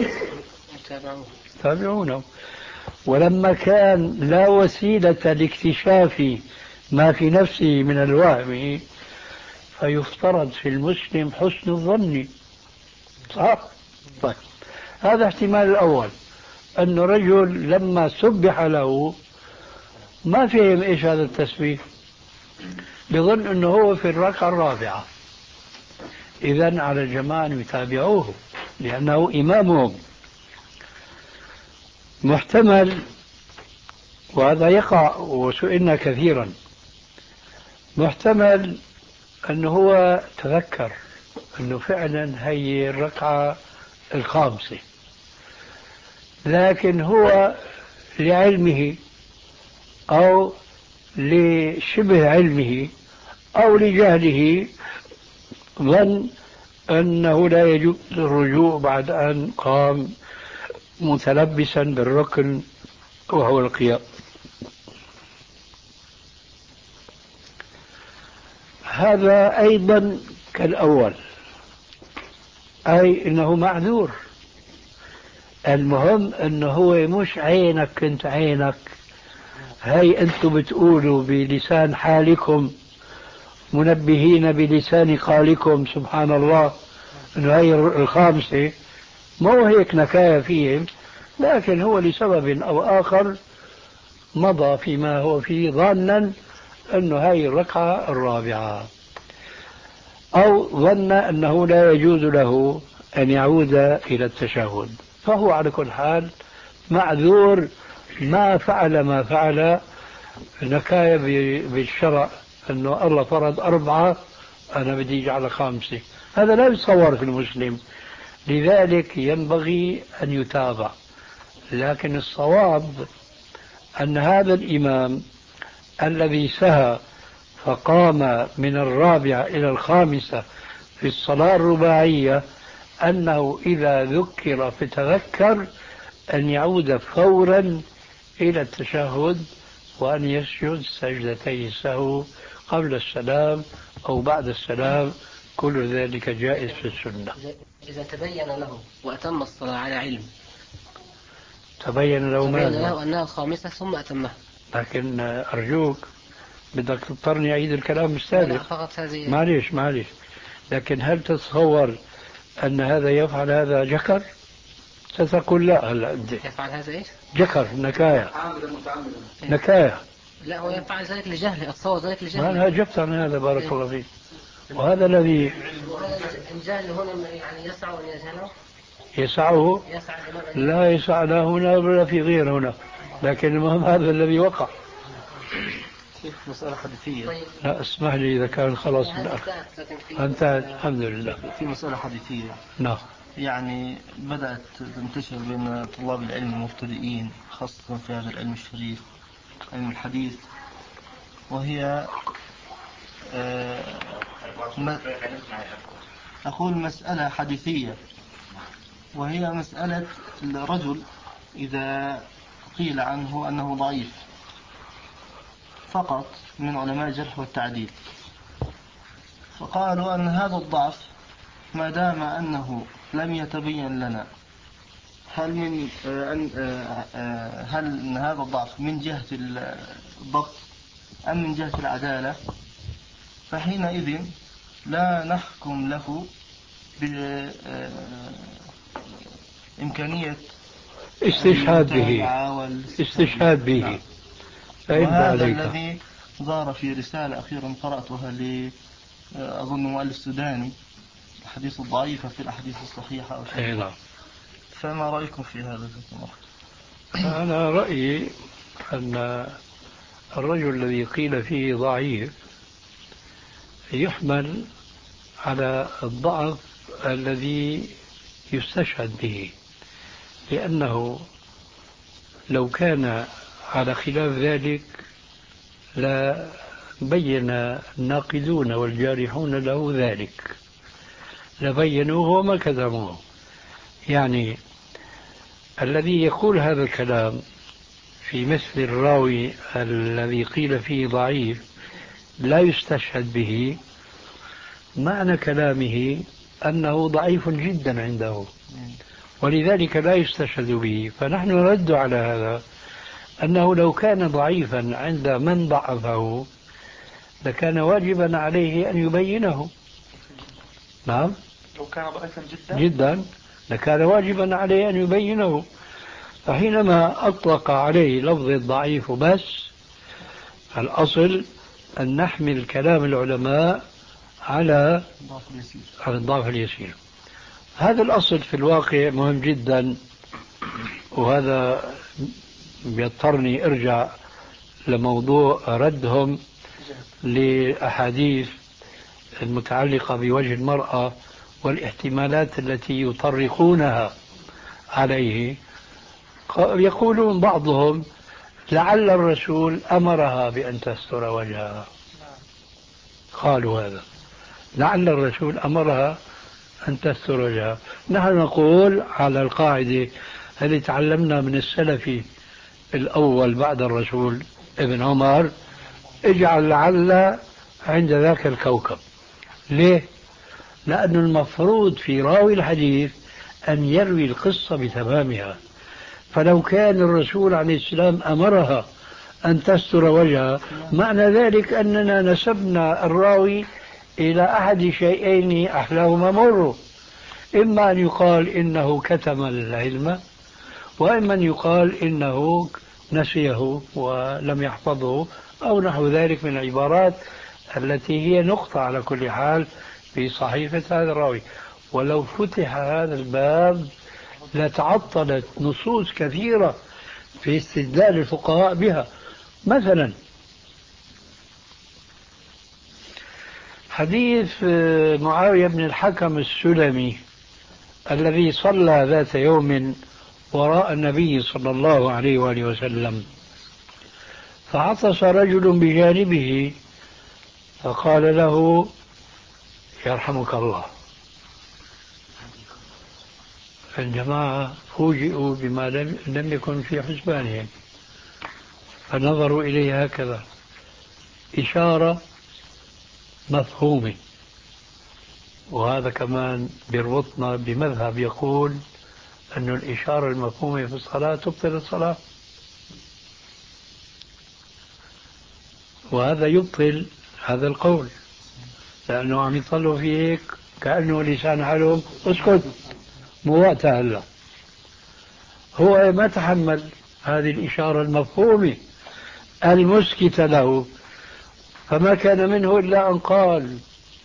يتابعونه. ولما كان لا وسيلة لاكتشاف ما في نفسه من الوهم فيفترض في المسلم حسن الظن، صح؟ طيب هذا احتمال الأول، أن رجل لما سبح له ما فهم إيش هذا التسبيح، بظن أنه هو في الركعة الرابعة، إذن على الجماعة أن يتابعوه لأنه إمامهم. محتمل، وهذا يقع وسئلنا كثيرا، محتمل أنه هو تذكر أنه فعلا هي الركعة الخامسة، لكن هو لعلمه أو لشبه علمه أو لجهله ظن أنه لا يجوز الرجوع بعد أن قام متلبسا بالركن وهو القيام. هذا أيضا كالأول، أي أنه معذور. المهم أنه هو مش عينك كنت عينك، هاي أنتم بتقولوا بلسان حالكم منبهين بلسان قالكم سبحان الله أنه هاي الخامسة، مو هيك نكاية فيهم، لكن هو لسبب أو آخر مضى فيما هو فيه ظنا أنه هاي الركعة الرابعة، أو ظن أنه لا يجوز له أن يعود إلى التشهد، فهو على كل حال معذور، ما فعل ما فعل نكاية بالشرع أنه الله فرض أربعة أنا بدي أجعل خامسة، هذا لا يتصور في المسلم، لذلك ينبغي أن يتابع. لكن الصواب أن هذا الإمام الذي سهى فقام من الرابعة إلى الخامسة في الصلاة الرباعية أنه إذا ذكر فتذكر أن يعود فورا إلى التشهد وأن يسجد سجدتي السهو قبل السلام أو بعد السلام، كل ذلك جائز في السنة. إذا تبين له وأتم الصلاة على علم، تبين له ماذا؟ تبين له أنها الخامسة ثم أتمها. لكن أرجوك بدك تضطرني أعيد الكلام السابق. فقط هذه معليش معليش، لكن هل تتصور أن هذا يفعل هذا جكر؟ ستقول لا. هلا أنت يفعل هذا إيش؟ جكر، نكاية، نكاية. لا هو يفعل ذلك لجهله، أتصور ذلك لجهله. أنا أجبت عن هذا بارك الله فيك. وهذا الذي الجهل هنا يعني يسعى أن يجهله، يسعه يسعى لا يسعى لا هنا ولا في غير هنا، لكن المهم هذا الذي وقع. مسألة حديثية. لا اسمح لي إذا كان خلاص انتهت الحمد لله. في مسألة حديثية. نعم. يعني بدأت تنتشر بين طلاب العلم المبتدئين خاصة في هذا العلم الشريف علم الحديث، وهي آه أقول مسألة حديثية، وهي مسألة الرجل إذا قيل عنه أنه ضعيف فقط من علماء الجرح والتعديل، فقالوا أن هذا الضعف ما دام أنه لم يتبين لنا، هل من هل هذا الضعف من جهة الضبط أم من جهة العدالة؟ فحينئذ لا نحكم له بإمكانية استشهاد به استشهاد به نعم. وهذا الذي ظهر في رسالة أخيرا قرأتها ل أظن مؤلف السوداني، الحديث الضعيفة في الأحاديث الصحيحة أو شيء. نعم. فما رأيكم في هذا؟ أنا رأيي أن الرجل الذي قيل فيه ضعيف يحمل على الضعف الذي يستشهد به، لأنه لو كان على خلاف ذلك لا بين الناقدون والجارحون له ذلك، لبينوه وما كذبوه. يعني الذي يقول هذا الكلام في مثل الراوي الذي قيل فيه ضعيف لا يستشهد به، معنى كلامه أنه ضعيف جدا عنده، ولذلك لا يستشهد به. فنحن نرد على هذا أنه لو كان ضعيفا عند من ضعفه لكان واجبا عليه أن يبينه. نعم، لو كان ضعيفا جدا جدا لكان واجبا عليه أن يبينه. فحينما أطلق عليه لفظ الضعيف بس، الأصل أن نحمل كلام العلماء على الضعف اليسير. هذا الأصل في الواقع مهم جدا، وهذا بيضطرني أرجع لموضوع ردهم لأحاديث المتعلقة بوجه المرأة والاحتمالات التي يطرقونها عليه. يقولون بعضهم لعل الرسول أمرها بأن تستر وجهها، قالوا هذا، لعل الرسول أمرها أن تستر وجهها. نحن نقول على القاعدة التي تعلمنا من السلف الأول بعد الرسول ابن عمر: اجعل لعل عند ذاك الكوكب. ليه؟ لأن المفروض في راوي الحديث أن يروي القصة بتمامها، فلو كان الرسول عليه السلام أمرها أن تستر وجهها معنى ذلك أننا نسبنا الراوي إلى أحد شيئين أحلاهما مر: إما أن يقال إنه كتم العلم، وإما أن يقال إنه نسيه ولم يحفظه، أو نحو ذلك من العبارات التي هي نقطة على كل حال في صحيفة هذا الراوي. ولو فتح هذا الباب لتعطلت نصوص كثيرة في استدلال الفقهاء بها. مثلا حديث معاوية بن الحكم السلمي الذي صلى ذات يوم وراء النبي صلى الله عليه وآله وسلم، فعطس رجل بجانبه فقال له: يرحمك الله. الجماعة فوجئوا بما لم يكن في حسبانهم، فنظروا إليه هكذا إشارة مفهومة. وهذا كمان بيربطنا بمذهب يقول أن الإشارة المفهومة في الصلاة تبطل الصلاة، وهذا يبطل هذا القول، لأنه عم يصلوا في هيك كأنه لسان حالهم اسكت مو وقتها هلا. هو ما تحمل هذه الإشارة المفهومة المسكتة له، فما كان منه إلا أن قال: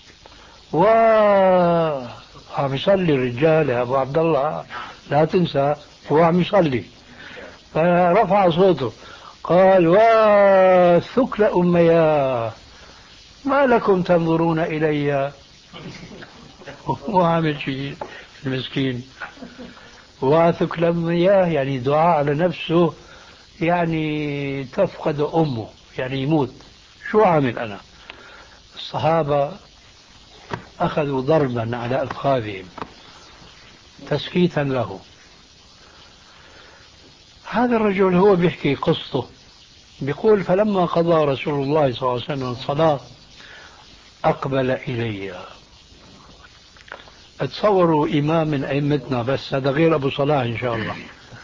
واه عم يصلي الرجال يا أبو عبد الله، لا تنسى هو عم يصلي. فرفع صوته قال: وثكل أمياه ما لكم تنظرون إلي. هو عامل شيء المسكين. وثكل أمياه يعني دعاء على نفسه، يعني تفقد أمه، يعني يموت. شو عامل أنا؟ الصحابة أخذوا ضربا على أفخاذهم تسكيتا له. هذا الرجل هو بيحكي قصته، بيقول: فلما قضى رسول الله صلى الله عليه وسلم الصلاة أقبل إلي تصوروا إمام من أئمتنا، بس هذا غير أبو صلاح إن شاء الله،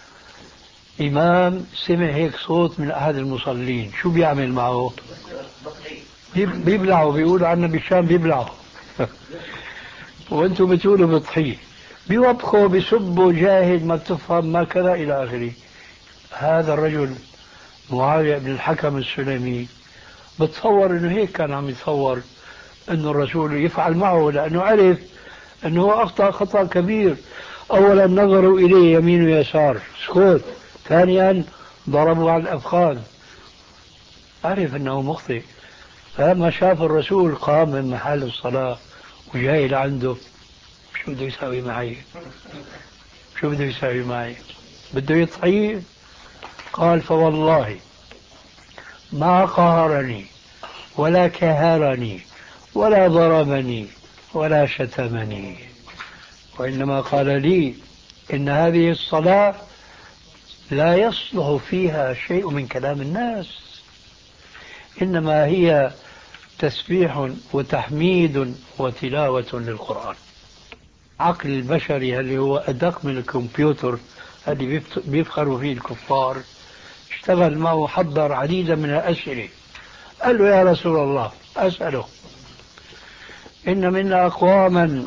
إمام سمع هيك صوت من أحد المصلين، شو بيعمل معه؟ بيبلعوا، بيقولوا عنا بالشام بيبلعوا وانتم بتقولوا بطحيه، بيوبخوا بيسبوا جاهد ما بتفهم ما كذا إلى آخره. هذا الرجل معاوية بن الحكم السلمي بتصور انه هيك كان عم يتصور انه الرسول يفعل معه، لانه عرف انه هو اخطا خطا كبير. اولا نظروا اليه يمين ويسار سكوت، ثانيا ضربوا على الافخاذ، عرف انه مخطئ. فلما شاف الرسول قام من محل الصلاه وجاي لعنده، شو بده يساوي معي؟ شو بده يساوي معي؟ بده يطحيه؟ قال فوالله ما قهرني ولا كهرني ولا ضربني ولا شتمني، وإنما قال لي إن هذه الصلاة لا يصلح فيها شيء من كلام الناس، إنما هي تسبيح وتحميد وتلاوة للقرآن. عقل البشري اللي هو أدق من الكمبيوتر اللي بيفخروا فيه الكفار اشتغل معه، حضر عديدا من الأسئلة. قال له يا رسول الله أسأله، إن منا أقواما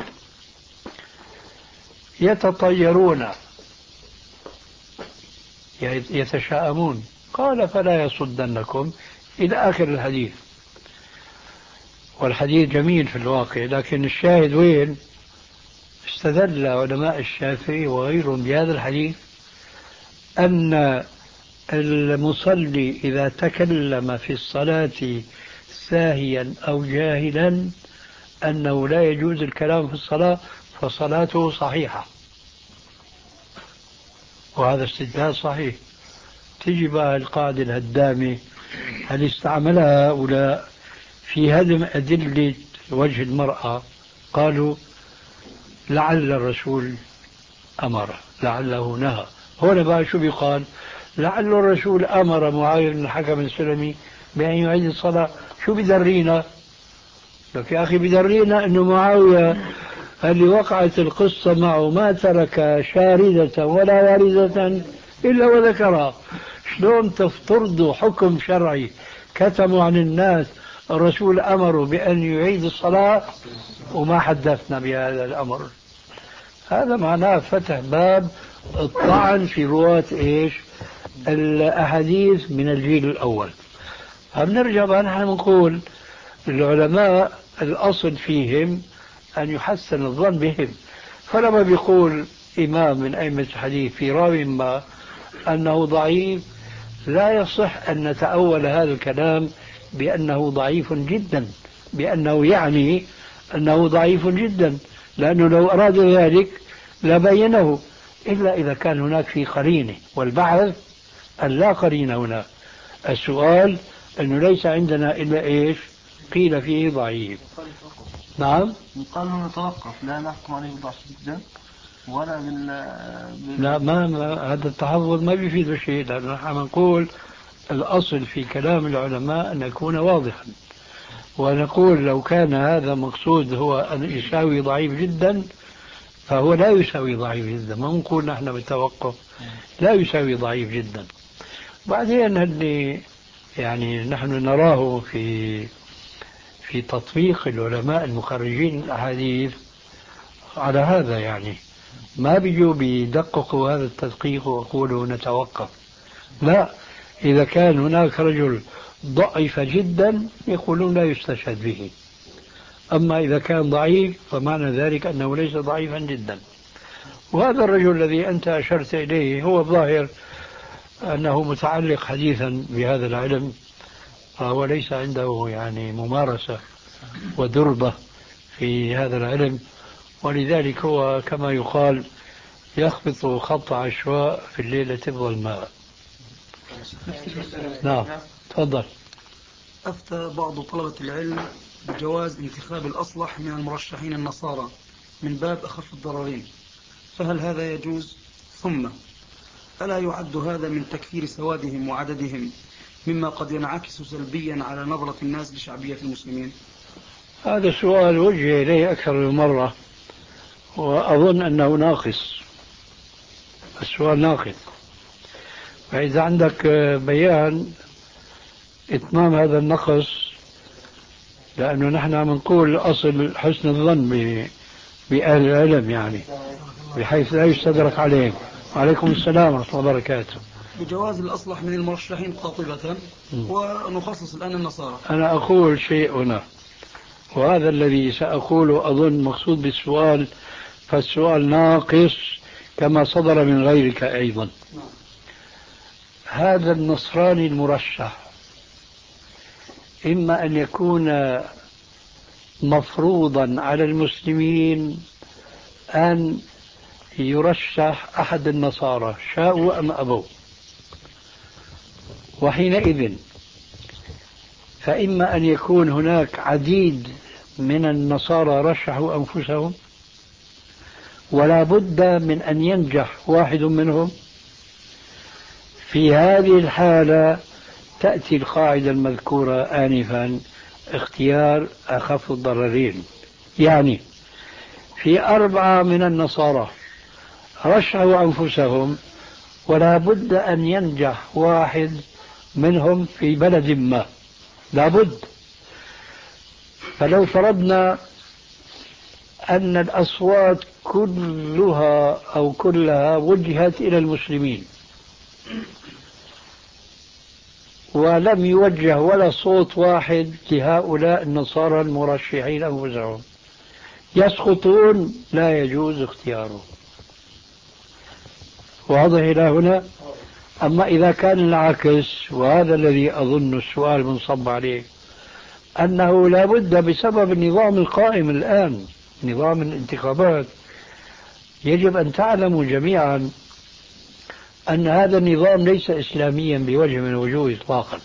يتطيرون يتشاءمون، قال فلا يصدنكم إلى آخر الحديث. والحديث جميل في الواقع، لكن الشاهد وين؟ استدل علماء الشافعي وغيرهم بهذا الحديث أن المصلي إذا تكلم في الصلاة ساهيا أو جاهلا أنه لا يجوز الكلام في الصلاة، فصلاته صحيحة. وهذا استدلال صحيح. تجي بقى القاعدة الهدامة هل استعملها هؤلاء في هدم أدلة وجه المرأة. قالوا لعل الرسول أمر، لعله نهى. هنا بقى شو بيقال؟ لعل الرسول أمر معاوية بن الحكم السلمي بأن يعيد الصلاة. شو بدرينا؟ لك يا أخي بدرينا أنه معاوية اللي وقعت القصة معه ما ترك شاردة ولا واردة إلا وذكرها. شلون تفترضوا حكم شرعي كتموا عن الناس الرسول أمره بأن يعيد الصلاة وما حدثنا بهذا الأمر؟ هذا معناه فتح باب الطعن في رواة إيش الأحاديث من الجيل الأول. فبنرجع بقى نحن نقول العلماء الأصل فيهم أن يحسن الظن بهم. فلما بيقول إمام من أئمة الحديث في راوي ما أنه ضعيف، لا يصح أن نتأول هذا الكلام بأنه ضعيف جدا، بأنه يعني أنه ضعيف جدا، لأنه لو أراد ذلك لبينه، إلا إذا كان هناك في قرينة. والبحث أن لا قرينة هنا. السؤال أنه ليس عندنا إلا إيش قيل فيه ضعيف. نعم، قالوا نتوقف لا نحكم عليه بضعف جدا ولا بال... بال... لا ما, ما هذا التحفظ ما بيفيد بشيء، لأنه نحن نقول الأصل في كلام العلماء أن يكون واضحا، ونقول لو كان هذا مقصود هو أن يساوي ضعيف جدا فهو لا يساوي ضعيف جدا. ما نقول نحن بالتوقف لا يساوي ضعيف جدا. بعدين اللي يعني نحن نراه في في تطبيق العلماء المخرجين الأحاديث على هذا، يعني ما بيجوا بيدققوا هذا التدقيق ويقولوا نتوقف. لا، إذا كان هناك رجل ضعيف جدا يقولون لا يستشهد به، أما إذا كان ضعيف فمعنى ذلك أنه ليس ضعيفا جدا. وهذا الرجل الذي أنت أشرت إليه هو الظاهر أنه متعلق حديثا بهذا العلم، فهو ليس عنده يعني ممارسة ودربة في هذا العلم، ولذلك هو كما يقال يخبط خط عشواء في الليلة الظلماء. نعم تفضل. أفتى بعض طلبة العلم بجواز انتخاب الأصلح من المرشحين النصارى من باب أخف الضررين، فهل هذا يجوز؟ ثم ألا يعد هذا من تكثير سوادهم وعددهم مما قد ينعكس سلبيا على نظرة الناس لشعبية المسلمين؟ هذا السؤال وجه إليه أكثر من مرة، وأظن أنه ناقص، السؤال ناقص. فإذا عندك بيان إتمام هذا النقص، لأنه نحن نقول أصل حسن الظن بأهل العلم، يعني بحيث لا يستدرك عليهم. وعليكم السلام ورحمة الله وبركاته. بجواز الأصلح من المرشحين قاطبة، ونخصص الآن النصارى. أنا أقول شيء هنا، وهذا الذي سأقوله أظن مقصود بالسؤال، فالسؤال ناقص كما صدر من غيرك أيضا. هذا النصراني المرشح إما أن يكون مفروضا على المسلمين أن يرشح أحد النصارى شاءوا أم أبوا، وحينئذ فإما أن يكون هناك عديد من النصارى رشحوا أنفسهم، ولا بد من أن ينجح واحد منهم. في هذه الحالة تأتي القاعدة المذكورة آنفا، اختيار أخف الضررين. يعني في أربعة من النصارى رشحوا أنفسهم، ولا بد أن ينجح واحد منهم في بلد ما، لا بد. فلو فرضنا أن الأصوات كلها أو كلها وجهت إلى المسلمين، ولم يوجه ولا صوت واحد لهؤلاء النصارى المرشحين أنفسهم، يسقطون، لا يجوز اختيارهم. واضح إلى هنا؟ أما إذا كان العكس، وهذا الذي أظن السؤال منصب عليه، أنه لا بد بسبب النظام القائم الآن، نظام الانتخابات، يجب أن تعلموا جميعا أن هذا النظام ليس إسلاميا بوجه من الوجوه إطلاقا.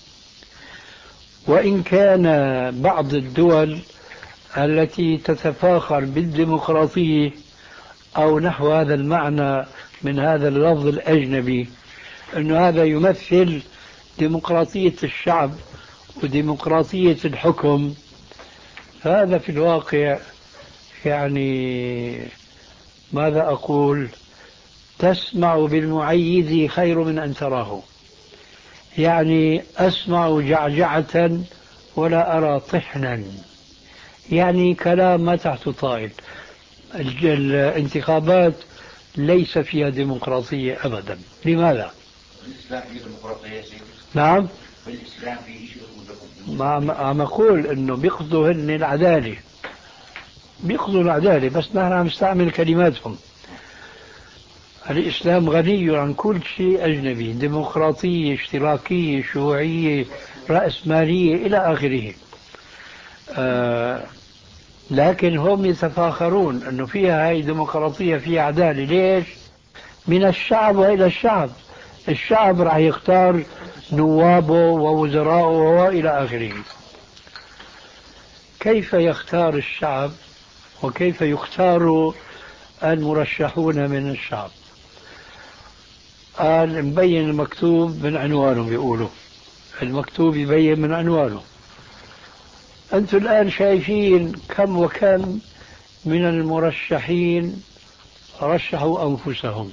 وإن كان بعض الدول التي تتفاخر بالديمقراطية أو نحو هذا المعنى من هذا اللفظ الأجنبي، أن هذا يمثل ديمقراطية الشعب وديمقراطية الحكم، هذا في الواقع يعني ماذا أقول، تسمع بالمعيد خير من أن تراه. يعني أسمع جعجعة ولا أرى طحنا، يعني كلام ما تحت طائل. الانتخابات ليس فيها ديمقراطية أبدا. لماذا؟ الإسلام فيه ديمقراطية. نعم، في الإسلام فيه شيء. ما عم أقول إنه بيقصدوا هن العدالة، بيقصدوا العدالة، بس نحن عم نستعمل كلماتهم. الإسلام غني عن كل شيء أجنبي، ديمقراطية، اشتراكية، شيوعية، رأسمالية إلى آخره. آه لكن هم يتفاخرون أنه فيها هاي ديمقراطية، فيها عدالة. ليش؟ من الشعب وإلى الشعب. الشعب راح يختار نوابه ووزراءه وإلى آخره. كيف يختار الشعب وكيف يختار المرشحون من الشعب؟ قال مبين المكتوب من عنوانه، بيقولوا المكتوب يبين من عنوانه. أنتم الآن شايفين كم وكم من المرشحين رشحوا أنفسهم.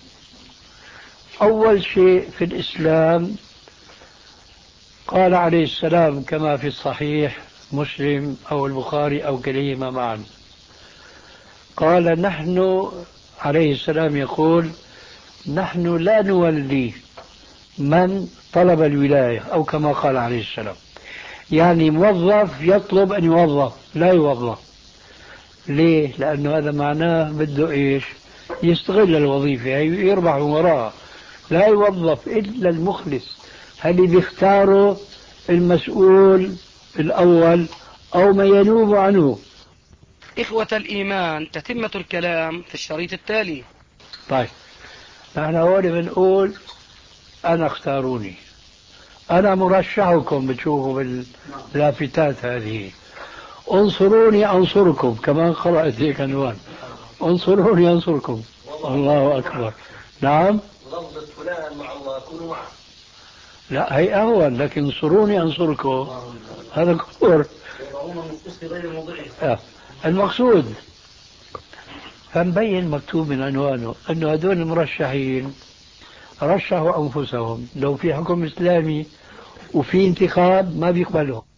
أول شيء في الإسلام قال عليه السلام كما في الصحيح مسلم أو البخاري أو كليهما معا، قال نحن عليه السلام يقول نحن لا نولي من طلب الولاية، أو كما قال عليه السلام، يعني موظف يطلب أن يوظف لا يوظف. ليه؟ لأنه هذا معناه بده إيش؟ يستغل الوظيفة يربح من وراها. لا يوظف إلا المخلص، اللي بيختاره المسؤول الأول أو ما ينوب عنه. إخوة الإيمان، تتمة الكلام في الشريط التالي. طيب نحن هون بنقول أنا اختاروني، أنا مرشحكم، بتشوفوا باللافتات هذه، انصروني أنصركم، كمان قرأت هيك عنوان، انصروني أنصركم. الله أكبر. نعم، لفظة فلان مع الله كونوا معه. لا هي أهون، لكن انصروني أنصركم هذا كفر. المقصود فمبين مكتوب من عنوانه أنه هذول المرشحين رشحوا أنفسهم، لو في حكم إسلامي وفي انتخاب ما بيقبلهم.